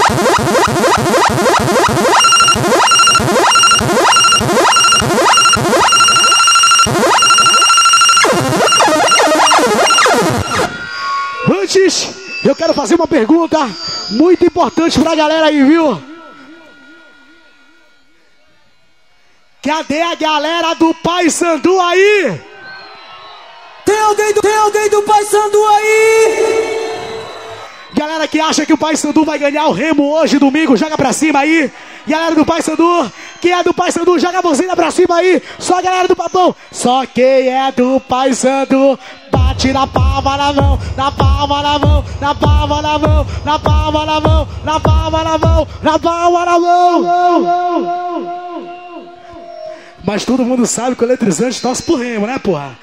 Antes, eu quero fazer uma pergunta muito importante pra galera aí, viu? Cadê a galera do Paysandu aí? Tem alguém do, tem alguém do Paysandu aí? Galera que acha que o Paysandu vai ganhar o Remo hoje, domingo, joga pra cima aí. Galera do Paysandu, quem é do Paysandu, joga a mãozinha pra cima aí. Só a galera do Papão. Só quem é do Paysandu, bate na palma na mão, na palma na mão, na palma na mão, na palma na mão, na palma na mão, na palma na mão. Mas todo mundo sabe que o Eletrizante torce pro Remo, né, porra?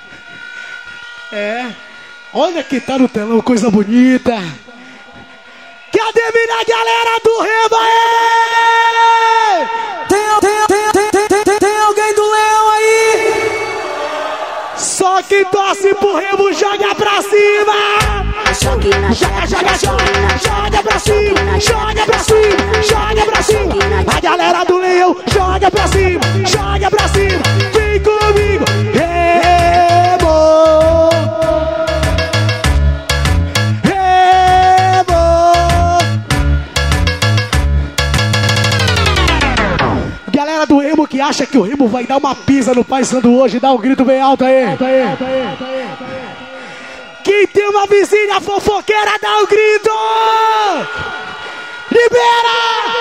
É. Olha quem tá no telão, coisa bonita. Cadê minha galera do Remo aí? Tem, tem, tem, tem, tem, tem, tem alguém do Leão aí? Só quem torce pro Remo joga pra cima. Joga, joga, joga, joga pra cima. Joga pra cima, joga pra cima. A galera do Leão joga pra cima, joga pra cima. Vem comigo, Remo. Galera do Remo que acha que o Remo vai dar uma pisa no Paysandu hoje, dá um grito bem alto aí. Alto aí, alto aí, alto aí, alto aí. Quem tem uma vizinha fofoqueira, dá um grito! Libera!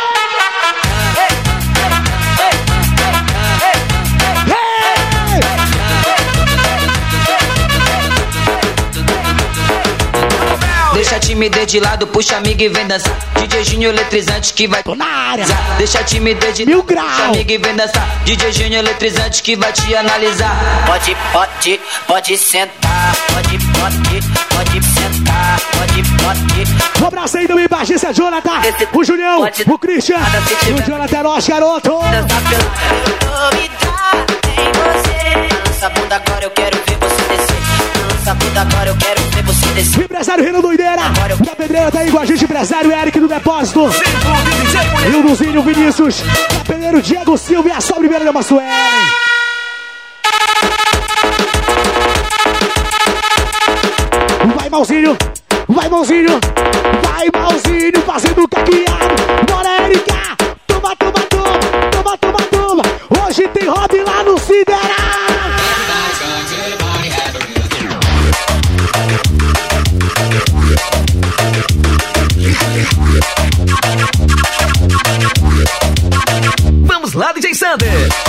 Deixa a timidez de lado, puxa amigo e vem dançar. D J Júnior Eletrizante que vai... Tô na área. Deixa a timidez de Mil lado, grau. puxa amigo e vem dançar. D J Júnior Eletrizante que vai te analisar. Pode, pode, pode sentar. Pode, pode, pode sentar. Pode, pode. Um abraço aí do Ibagista, Jonathan, o Julião, pode, o Christian, o Jonathan, nós, garoto. Dançar pelo... Novidade em você. Lança a bunda agora, eu quero ver você descer. Lança a bunda agora, eu quero ver você descer. O empresário Renan Doideira, da Pedreira tá aí com a gente, empresário Eric do Depósito. E o Luzinho Vinícius, da Pedreiro Diego Silva e a sua primeira dama Suelen. Vai, Malzinho, vai, Malzinho, vai, Malzinho, fazendo caqueado. Bora, Erika, toma, toma, toma, toma, toma, toma. Hoje tem hobby lá no Sideral. Vamos lá, D J Sander.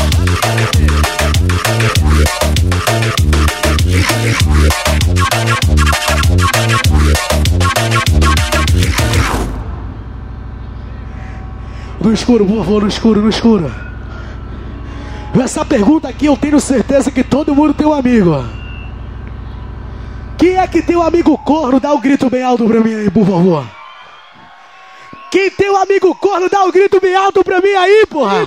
No escuro, por favor, no escuro, no escuro. Essa pergunta aqui eu tenho certeza que todo mundo tem um amigo. Quem é que tem um amigo corno? Dá um grito bem alto pra mim aí, por favor. Quem tem um amigo corno, dá um grito bem alto pra mim aí, porra.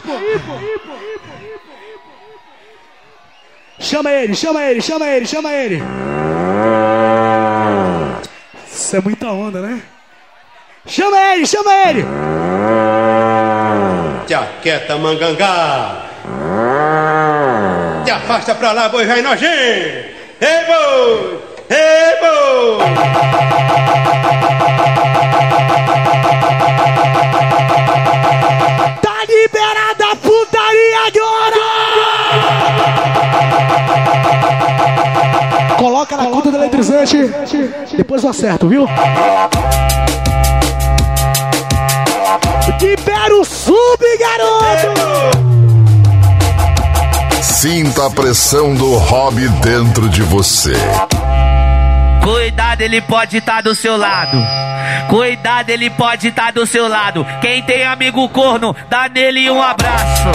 Chama ele, chama ele, chama ele, chama ele. Isso é muita onda, né? Chama ele, chama ele. Jaqueta mangangá. Te afasta pra lá, boi vai nojento. Ei, boi! Ei, boi! Tá liberada a putaria agora! Coloca na conta do eletrizante. Depois eu acerto, viu? Libera o sub, garoto! Sinta a pressão do hobby dentro de você. Cuidado, ele pode estar do seu lado. Cuidado, ele pode estar do seu lado. Quem tem amigo corno, dá nele um abraço.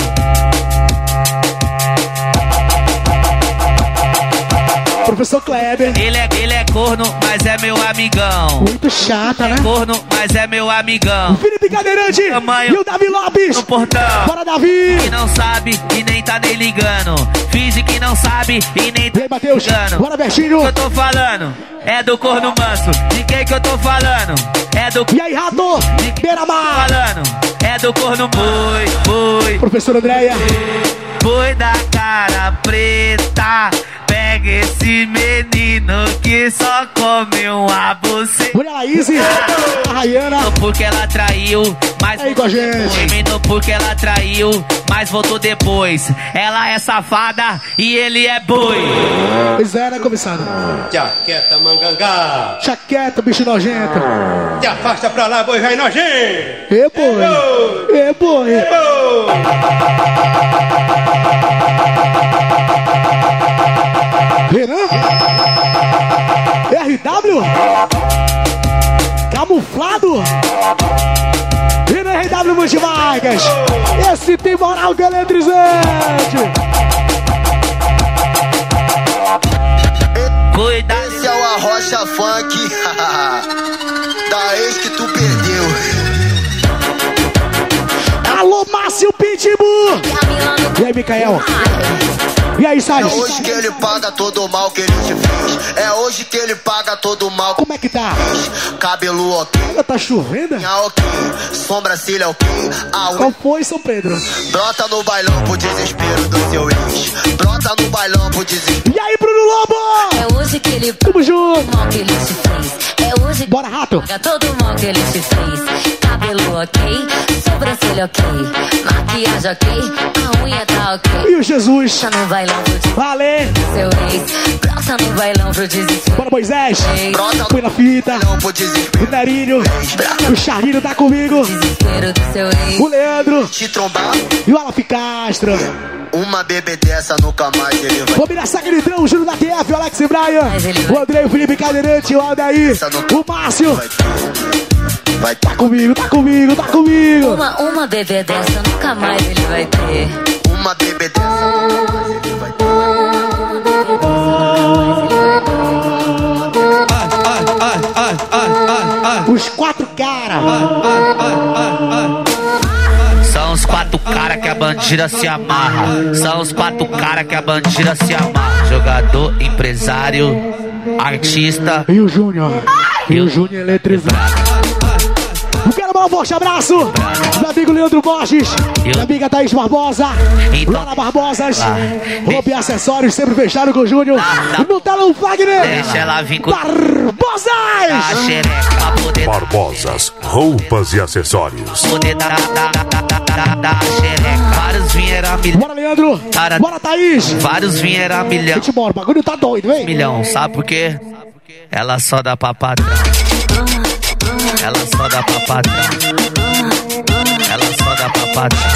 Professor Kleber. Ele é, ele é corno, mas é meu amigão. Muito chata, né? É corno, mas é meu amigão. Felipe Cadeirante e o Davi Lopes. No portão. Bora, Davi. Que não sabe e nem tá nem ligando. Finge que não sabe e nem tá e aí, Mateus? ligando. Bora, Bertinho. O que eu tô falando é do corno manso. De quem que eu tô falando? É do... E aí, Rato? De Beira-Mar. Falando é do corno boi, boi. Professor Andréia. Boi da cara preta. Pega esse menino que só come uma buceta. Olha a Laís, a Rayana. Porque ela traiu, mas aí com a gente. Terminou porque ela traiu, mas voltou depois. Ela é safada e ele é boi. Pois é, né, comissário? Jaqueta mangangá. Jaqueta, bicho nojento. Te afasta pra lá, boi vai nojento. Ê, boi. Ê, boi. Ê, boi. Renan? R W? Camuflado? Renan R W Multimarcas. Esse tem moral que é eletrizante. Cuidado. Esse é o Arrocha Funk. Da ex que tu perdeu. Alô, Márcio Pitbull. E aí, Micael? E aí, Salles? É hoje que ele paga todo o mal que ele te fez. É hoje que ele paga todo o mal. Como é que tá? Cabelo ok. Ela tá chovendo? Ok. Sobrancelha ok. A Qual foi, São Pedro? Brota no bailão pro desespero do seu ex. Brota no bailão pro desespero. E aí, Bruno Lobo? É hoje que ele Tamo junto. mal que ele te fez. É hoje Bora, Rato. paga todo o mal que ele te fez. Cabelo ok. Sobrancelha ok. Maquiagem ok. A unha tá ok. E o Jesus? Brota no bailão pro desespero. Valeu. Seu ex. Brota no bailão pro desespero. Bora, Moisés. Brota Põe na fita. no bailão pro desespero. O Nerinho. O Charlinho tá comigo. Desespero do seu ex. O Leandro. Te trombar. E o Alaf Castro. Uma bebê dessa nunca mais ele vai. Vamos nessa, Litrão, o Júlio da T F, o Alex e Brian. O André, o Felipe Cadeirante, o Aldair. O Márcio. Vai Tá comigo, tá comigo, tá comigo. Uma, uma bebê dessa nunca mais ele vai ter. Uma bebê dessa nunca mais ele vai ter. Os quatro caras. São os quatro cara que a bandida se amarra. São os quatro cara que a bandida se amarra. Jogador, empresário, artista. E o Júnior. E o Júnior eletrizado. Quero mandar um forte abraço. Meu amigo Leandro Borges. Minha amiga Thaís Barbosa. Lana Barbosas. Roupa e acessórios sempre fechado com o Júnior. No telão Wagner. Deixa ela vir com Barbosas. a xereca. Poder Barbosas, roupas e acessórios. Poder da, da, da, da, da, da xereca. Vários vieram a milhão. Bora, Leandro. Cara, Bora, Thaís. vários vieram a milhão. Gente, bora. O bagulho tá doido, hein? Milhão, sabe por quê? Ela só dá pra patrão. Ela só dá pra patrão. Ela só dá pra patrão.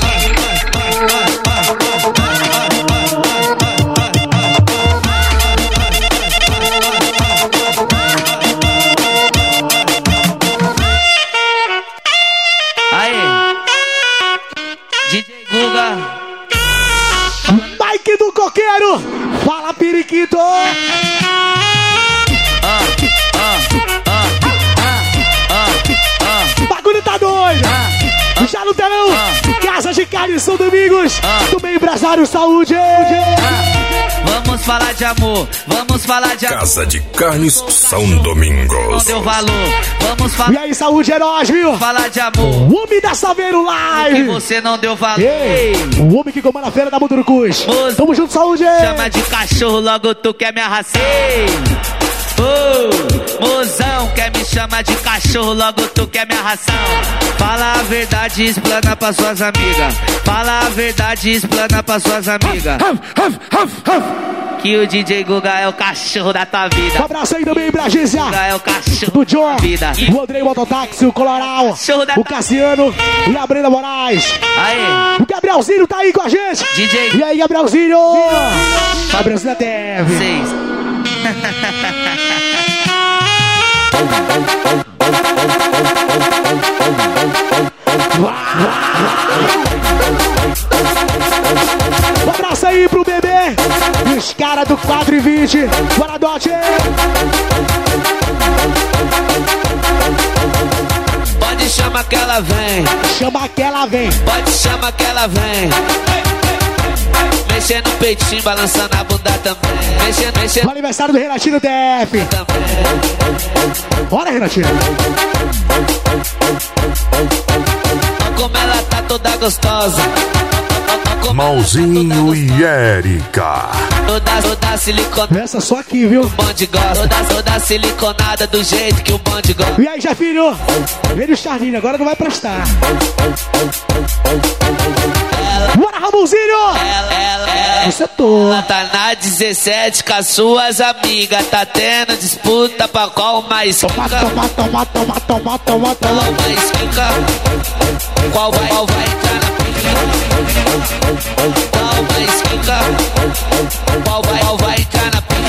Aí, D J Guga. Mike do Coqueiro. Fala, periquito. Ah, ah, ah, ah, ah, ah. O bagulho tá doido. telão. Casa de Carne São Domingos. Do meio empresário Saúde. Vamos falar de amor, vamos falar de amor. Casa de Carnes São Domingos. Não deu valor, vamos falar. E aí, Saúde é nós, viu? Falar de amor. O homem da Saveiro Live. Que você não deu valor. Ei, o homem que comanda a feira da Mundurucus. Tamo junto, Saúde. Chama de cachorro, logo tu quer me arrasar. Oh, mozão, quer me chamar de cachorro, logo tu quer me arrasar. Fala a verdade e explana pra suas amigas. Fala a verdade e explana pra suas amigas. Que o D J Guga é o cachorro da tua vida. Um abraço aí também pra agência Guga é o cachorro do John, da vida. O Andrei Mototáxi, o Coloral, o Cassiano e a Brenda Moraes. Aí. O Gabrielzinho tá aí com a gente. D J. E aí, Gabrielzinho? Gabrielzinho da T V. Seis. Um abraço aí pro bebê e os caras do quatro e vinte. Bora, Dote! Pode chamar que ela vem. Chama que ela vem. Pode chamar que ela vem. Mexendo no peitinho, balançando a bunda também. Mexendo, mexendo. O aniversário do Renatinho T F. Bora, Renatinho. Como ela tá toda gostosa. Malzinho e Érica. Toda, toda siliconada. Essa só aqui, viu? O bonde gosta. Toda, toda siliconada do jeito que o bonde gosta. E aí, Jefinho? Vem o Charlinho, agora não vai prestar. Ela, bora, Ramonzinho! Ela, ela, ela, Você tô. Ela tá na dezessete com as suas amigas. Tá tendo disputa pra qual mais fica. Toma, toma, toma, toma, toma, toma, toma. Qual mais fica? Qual vai, qual vai entrar na pilha? Qual mais fica? Qual vai, qual vai entrar na pilha?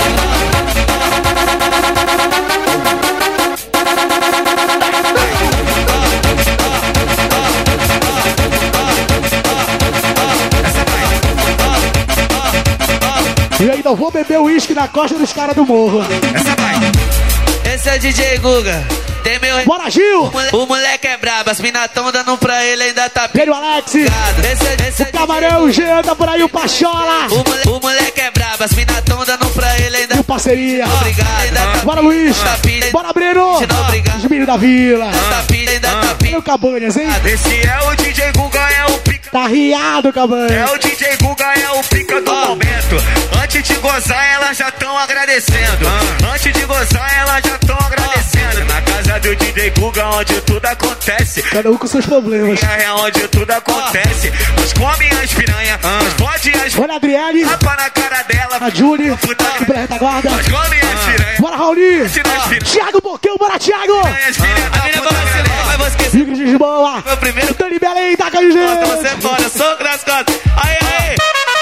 E aí, não vou beber uísque na costa dos caras do morro. Essa vai. Esse é o D J Guga. Tem meu... Bora, Gil! O moleque, o moleque é brabo, as minas tão dando pra ele, ainda tá... Vem o Alex! Esse, esse o é Camarão, o Jean, tá por aí, o Pachola! O moleque, o moleque é brabo, as minas tão dando pra ele, ainda... E o parceria! Obrigado! Tá... Bora, Luiz! Tá... Bora, Breno! Os meninos da vila! Tá... o Cabanhas, hein? Esse é o D J Guga, é o pica. Tá riado, Cabanhas! É o D J Guga, é o pica do momento. Antes de gozar, elas já tão agradecendo. Antes de gozar, elas já tão agradecendo. Na casa do D J Guga, onde tudo acontece. Cada um com seus problemas. É onde tudo acontece. Os come as piranha, os pode as... Olha a Adriele. Tapa na cara dela. A Júlia. O pela retaguarda. Os come as piranha. Bora, Raulinho. Thiago Boqueu, bora, Thiago. A menina vai vacilar, vai vou esquecer. Ingrid Lisboa. Meu primeiro. Dani Belém, tá com a gente. Você fora, soco nas costas. Aí, aí.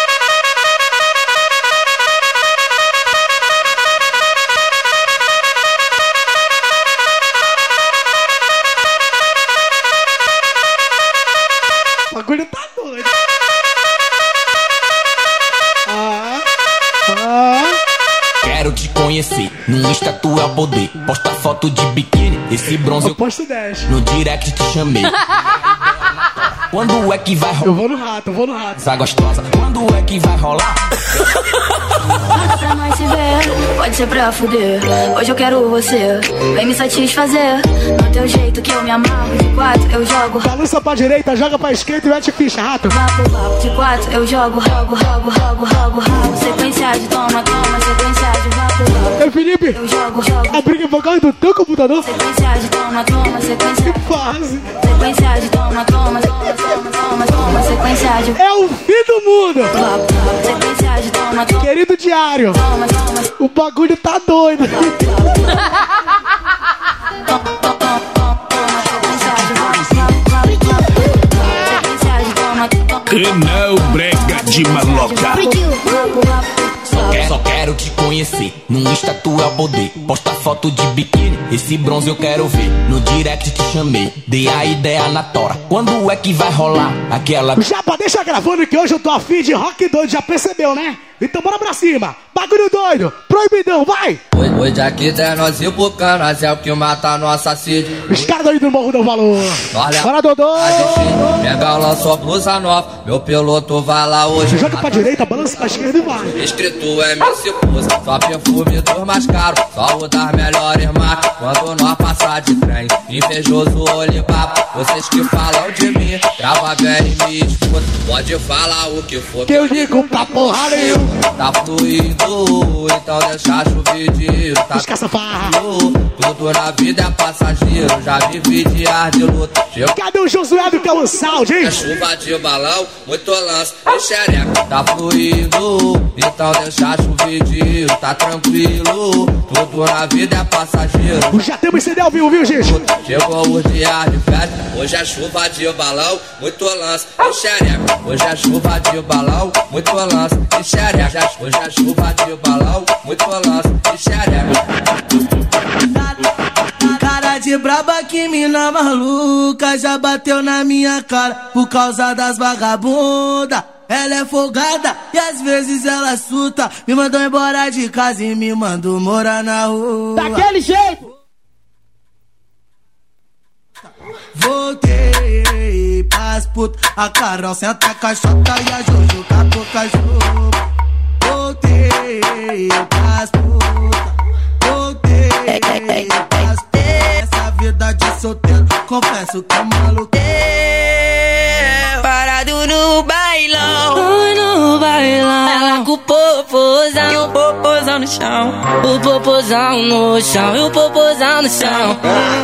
O bagulho tá doido. Ah, ah. Quero te conhecer, no Insta tu é o poder. Posta foto de biquíni, esse bronze eu, eu posto dez. No direct te chamei. Quando é que vai rolar? Eu vou no rato, eu vou no rato. Essa gostosa, quando é que vai rolar? Nada pra nós se ver, pode ser pra fuder. Hoje eu quero você, vem me satisfazer. No teu jeito que eu me amarro, de quatro eu jogo. Balança pra direita, joga pra esquerda e mete ficha, rato. Vapo, vapo, de quatro eu jogo, rogo, rogo, rogo, rogo, rogo. Sequência de toma, toma, sequência de vapo, vapo. Ei, Felipe, eu jogo, jogo. A briga por causa do teu computador. Sequência de toma, toma, sequência. Que fase. Sequência de toma, toma, toma, toma, toma, toma, sequência de... É o fim do mundo. Vapo, vapo, sequência de toma, toma. Querido diário, toma, toma. O bagulho tá doido. Canal Brega de Maloca. Só quer só quero te conhecer. No Insta tu é o poder. Posta foto de biquíni, esse bronze eu quero ver. No direct te chamei, dei a ideia na tora. Quando é que vai rolar aquela... Japa, deixa gravando que hoje eu tô afim de rock doido, já percebeu, né? Então bora pra cima, bagulho doido, proibidão, vai! Hoje aqui tem nós e pro canas, é o que mata a nossa sede. Os caras doidos do morro do valor. Olha, bora, Dodô! Pega, lançou blusa nova, meu piloto vai lá hoje. Joga pra direita, balança pra esquerda e vai. Escrito é M C Pose, só perfume dos mais caros, só o das melhores marcas. Quando nós passar de trem, invejoso olho papo. Vocês que falam de mim, trava bem e me escuta. Pode falar o que for, que eu digo pra porra nenhuma. Tá fluindo, então deixa chuvidinho. Tá escassa farra. Tudo na vida é passageiro, já vivi de ar de luta. Chego... Cadê o Josué do Cão Salde, hein? É chuva de balão, muito lance e xereca. Tá fluindo, então deixa chuvidinho. Tá tranquilo, tudo na vida é passageiro. Já temos C D ao vivo, viu, gente? Chegou o dia de festa, hoje é chuva de balão, muito lance e xereca. Hoje é chuva de balão, muito lance e xereca. Hoje é chuva de balão, muito lance e xereca. Cara de braba que mina maluca, já bateu na minha cara por causa das vagabundas. Ela é folgada e às vezes ela suta. Me mandou embora de casa e me mandou morar na rua. Daquele jeito! Voltei pras putas, a Carol senta a caixota e a Jojo com a boca jogo. Voltei pras putas, voltei pras putas. Essa vida de solteiro, confesso que é maluco. Parado no bailão, no bailão. Ela com o popozão e o popozão no chão. O popozão no chão e o popozão no chão.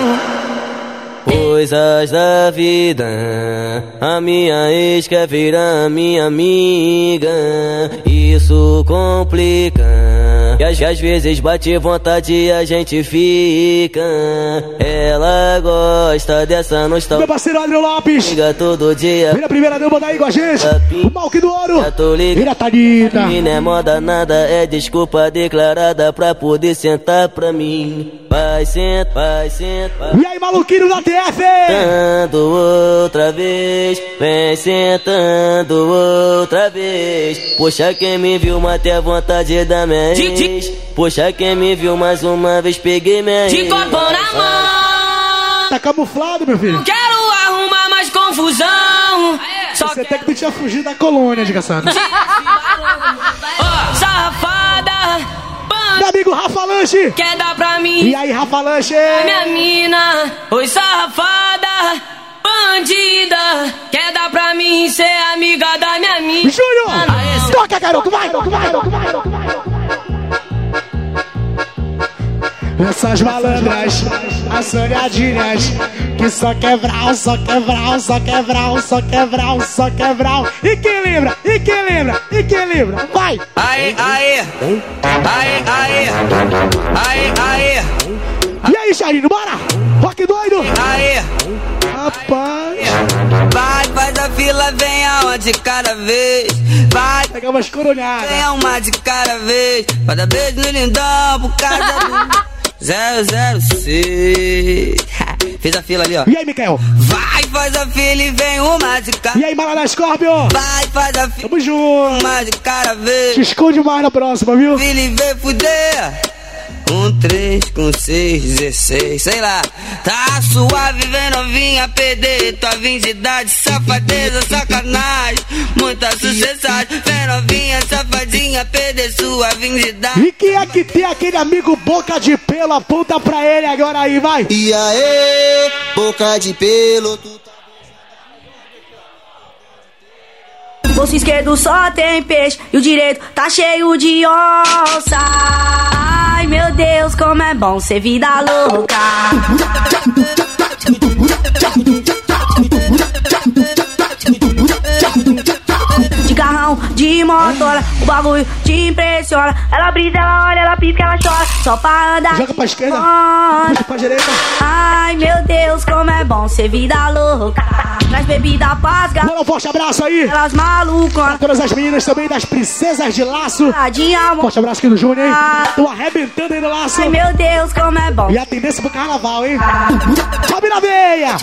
Coisas da vida, a minha ex quer virar minha amiga. Isso complica, e às, às vezes bate vontade e a gente fica. Ela gosta dessa nostalgia. Meu parceiro Adriano Lopes, liga todo dia. Vira a primeira dama daí com a gente. O Malque do Ouro. Vira a Thalita. E não é moda nada, é desculpa declarada pra poder sentar pra mim. Vai, senta, vai, senta. Vai. E aí, maluquinho da T F? Sentando outra vez, vem sentando outra vez. Poxa, quem me viu matei a vontade da minha ex. Poxa, quem me viu mais uma vez peguei minha ex. De copo na mão. Tá camuflado, meu filho. Quero arrumar mais confusão. Só Você tem que me tinha fugido da colônia, desgraçado. Oh, safada. Meu amigo Rafa Lanche. Quer dar pra mim? E aí, Rafa Lanche? Minha mina, oi safada, bandida. Quer dar pra mim ser amiga da minha mina? Júnior! Toca, garoto, vai, vai, vai, vai, vai. Essas malandras, as sonhadinhas, que só quebral, só quebral, só quebral, só quebral, só quebral. E quem lembra? E quem lembra? E quem lembra? Vai! Aê, aê! Aê, aê! Aê, aê! E aí, Charino, bora! Rock doido! Aê! Rapaz! Vai, faz a fila, vem aonde cada vez. Vai, pegar umas coronhadas. Vem uma de cada vez. Cada beijo no lindão por causa do zero zero seis. Fez a fila ali, ó. E aí, Micael? Vai, faz a fila e vem uma de cada. E aí, Malala Scorpio? Vai, faz a fila. Tamo junto. Uma de cada vez. Te esconde mais na próxima, viu? Fila e vem fuder. Um, três, com seis, dezesseis, sei lá. Tá suave, vem novinha, perder tua virgindade. Safadeza, sacanagem, muita sucessagem. Vem novinha, safadinha, perder sua virgindade. E quem é que tem aquele amigo boca de pelo? Aponta pra ele agora aí, vai. E aí, boca de pelo, tu tá... Bolso esquerdo só tem peixe e o direito tá cheio de onça. Ai meu Deus, como é bom ser vida louca. De carrão, de motora, O bagulho te impressiona. Ela brisa, ela olha, ela pica, ela chora. Só pra andar. Joga pra esquerda, puxa pra direita. Ai, meu Deus, como é bom ser vida louca. Traz bebida paz, gato. Um forte abraço aí. Elas malucas. Pra todas as meninas também das princesas de laço. Forte abraço aqui do Júnior, hein? Tô arrebentando aí no laço. Ai, meu Deus, como é bom. E a tendência pro carnaval, hein? Sobe na veia.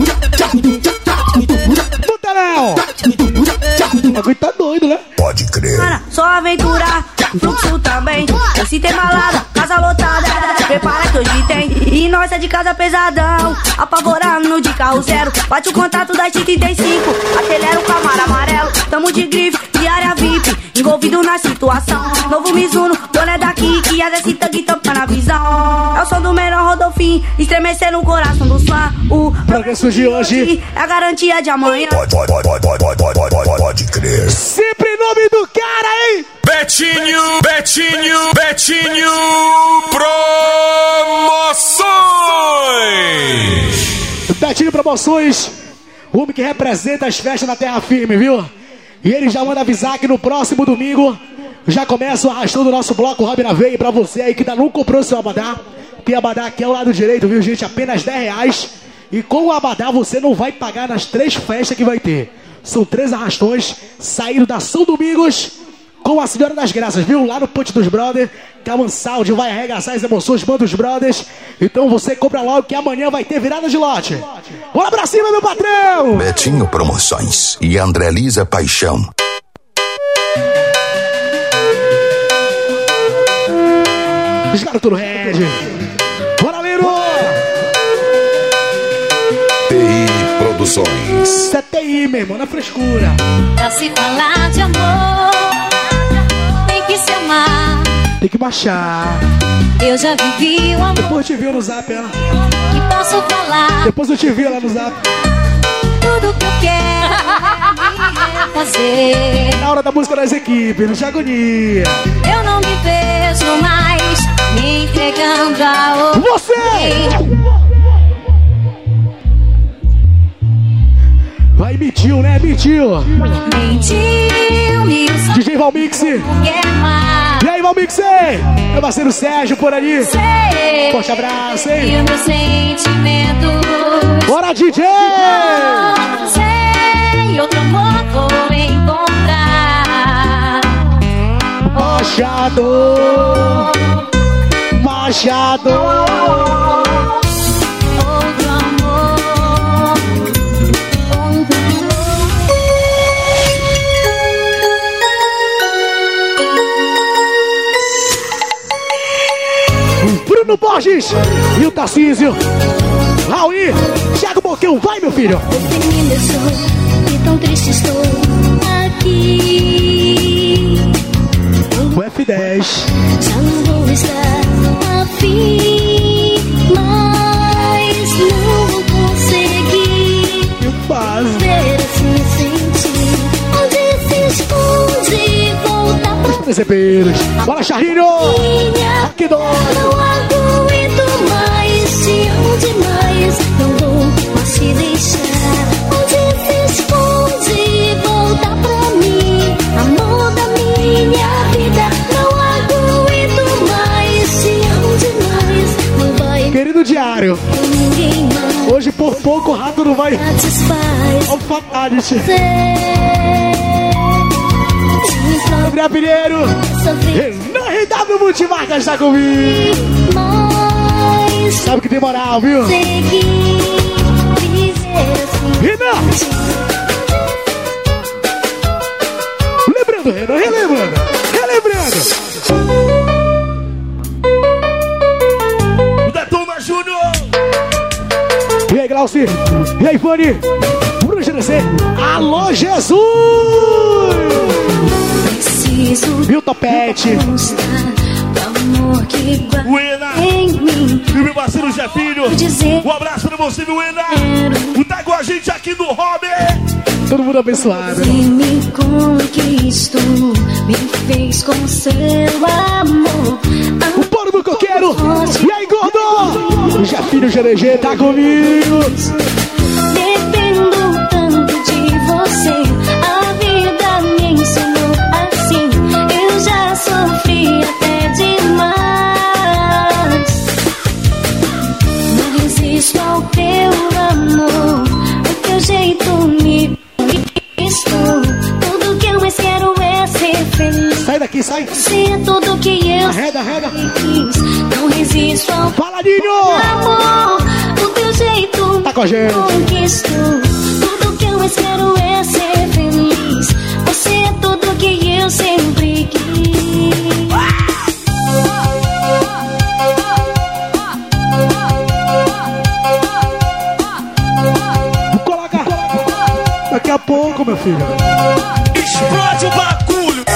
Puta, Léo. O bagulho tá doido, né? Pode crer. Cara, só aventura, fluxo também. Esse tem malada, casa lotada. Se prepara que hoje tem. E nós é de casa pesadão. Apavorando de carro zero. Bate o contato das trinta e cinco. Acelera o Camaro amarelo. Tamo de grife, de área V I P. Envolvido na situação. Novo Mizuno, boné daqui. Que é desse tanque tampando a visão. É o som do menor Rodolfinho. Estremecendo o coração dos fãs. O progresso de hoje é a garantia de amanhã. Pode, pode, pode, pode, pode, pode, pode, pode crer. Sempre em nome do cara, hein? Betinho, Betinho, Betinho Promoções. Betinho Promoções, o homem que representa as festas na terra firme, viu? E ele já manda avisar que no próximo domingo já começa o arrastão do nosso bloco Rob na Veia. Pra você aí que ainda não comprou seu abadá, tem abadá aqui ao lado direito, viu, gente? Apenas dez reais. E com o abadá você não vai pagar nas três festas que vai ter. São três arrastões saindo da São Domingos com a Senhora das Graças, viu? Lá no Ponte dos Brothers, que a Mansald vai arregaçar as emoções, banda dos Brothers. Então você compra logo que amanhã vai ter virada de lote. Bora pra cima, meu patrão! Betinho Promoções e André Lisa Paixão. Os garotos do Red. Bora, Liro! T I Produções. C T I, meu irmão, na frescura. Pra se falar de amor, tem que se amar. Tem que baixar. Eu já vivi o amor. Depois te viu no zap, ela. E posso falar. Depois eu te vi lá no zap. Tudo que eu quero é fazer. Na hora da música das equipes, não te agonia. Eu não me vejo mais me entregando a outro. Você! Vai, mentiu, né? Mentiu. Mentiu, me D J Valmix. E aí, Valmix? Meu parceiro Sérgio por ali. Sei. Forte abraço, hein? E o meu sentimento. Bora, D J! Não sei, outro amor vou encontrar. Machado. Machado. Outro amor. Bruno Borges e o Tarcísio. Raul, Thiago Boquinho, vai, meu filho. Deprimido eu sou e tão triste estou aqui. O F dez. Já não vou estar afim, mas não vou conseguir. Que faz? Ver assim sentir onde se esconde voltar pra Recebeiros. Bora, Charrinho! Que dó! Não aguento mais, te amo demais. Não vou mais te deixar. Onde se esconde, volta pra mim. Amor da minha vida. Não aguento mais, te amo demais. Não vai. Querido diário, ninguém mais. hoje por pouco o rato não vai. Satisfaz. Olha o fatality. André Pinheiro, Renan R W Multimarcas está comigo. Sabe que tem moral, viu? Renan! Lembrando, Renan, relembrando, relembrando. Detona Júnior! E aí, Glauci? E aí, Fanny? Bruno G D C. Alô, Jesus! Viu, Topete? Wena! E o meu parceiro Jefinho. Um abraço pra você, Wena! Tá com a gente aqui no Hobby! Todo mundo abençoado. Você me conquistou, me fez com seu amor. O Poro do Coqueiro! E aí, gordo? O Jefinho G D G tá comigo! Dependo tanto de você, a vida me ensinou assim. reda, reda. Não resisto ao Fala, Ninho! amor, o teu jeito tá com a gente. Conquisto. Tudo que eu mais quero é ser feliz. Você é tudo que eu sempre quis. Coloca daqui a pouco, meu filho. Explode o bagulho.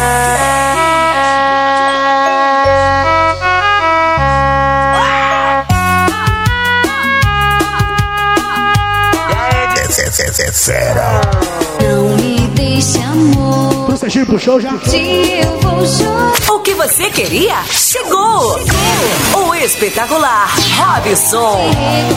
Não me deixe, amor. Pro Serginho puxou já? Eu vou chorar. O que você queria? Chegou! O espetacular Robson.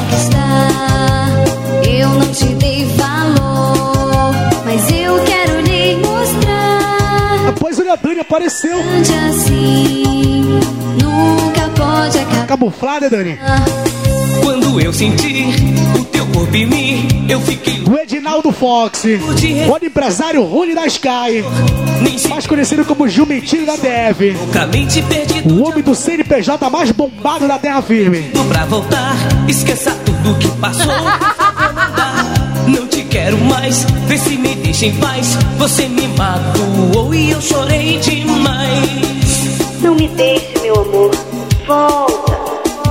Eu não te dei valor, mas eu quero lhe mostrar. Pois olha, a Dani apareceu. Assim, nunca pode acabar. Camuflada, Dani? Quando eu senti o teu corpo em mim, eu fiquei. O Edinaldo Fox, o empresário Rune da Sky, mais conhecido como Jumentinho da T F, o homem do C N P J mais bombado da Terra Firme. Pra voltar, esqueça tudo que passou. Não te quero mais, vê se me deixa em paz. Você me magoou e eu chorei demais. Não me deixe, meu amor, volta.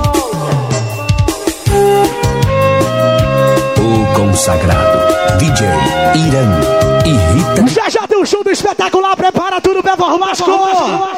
O consagrado D J Irã e Rita. Já já tem um show do espetacular, prepara tudo, Bevo Vasco.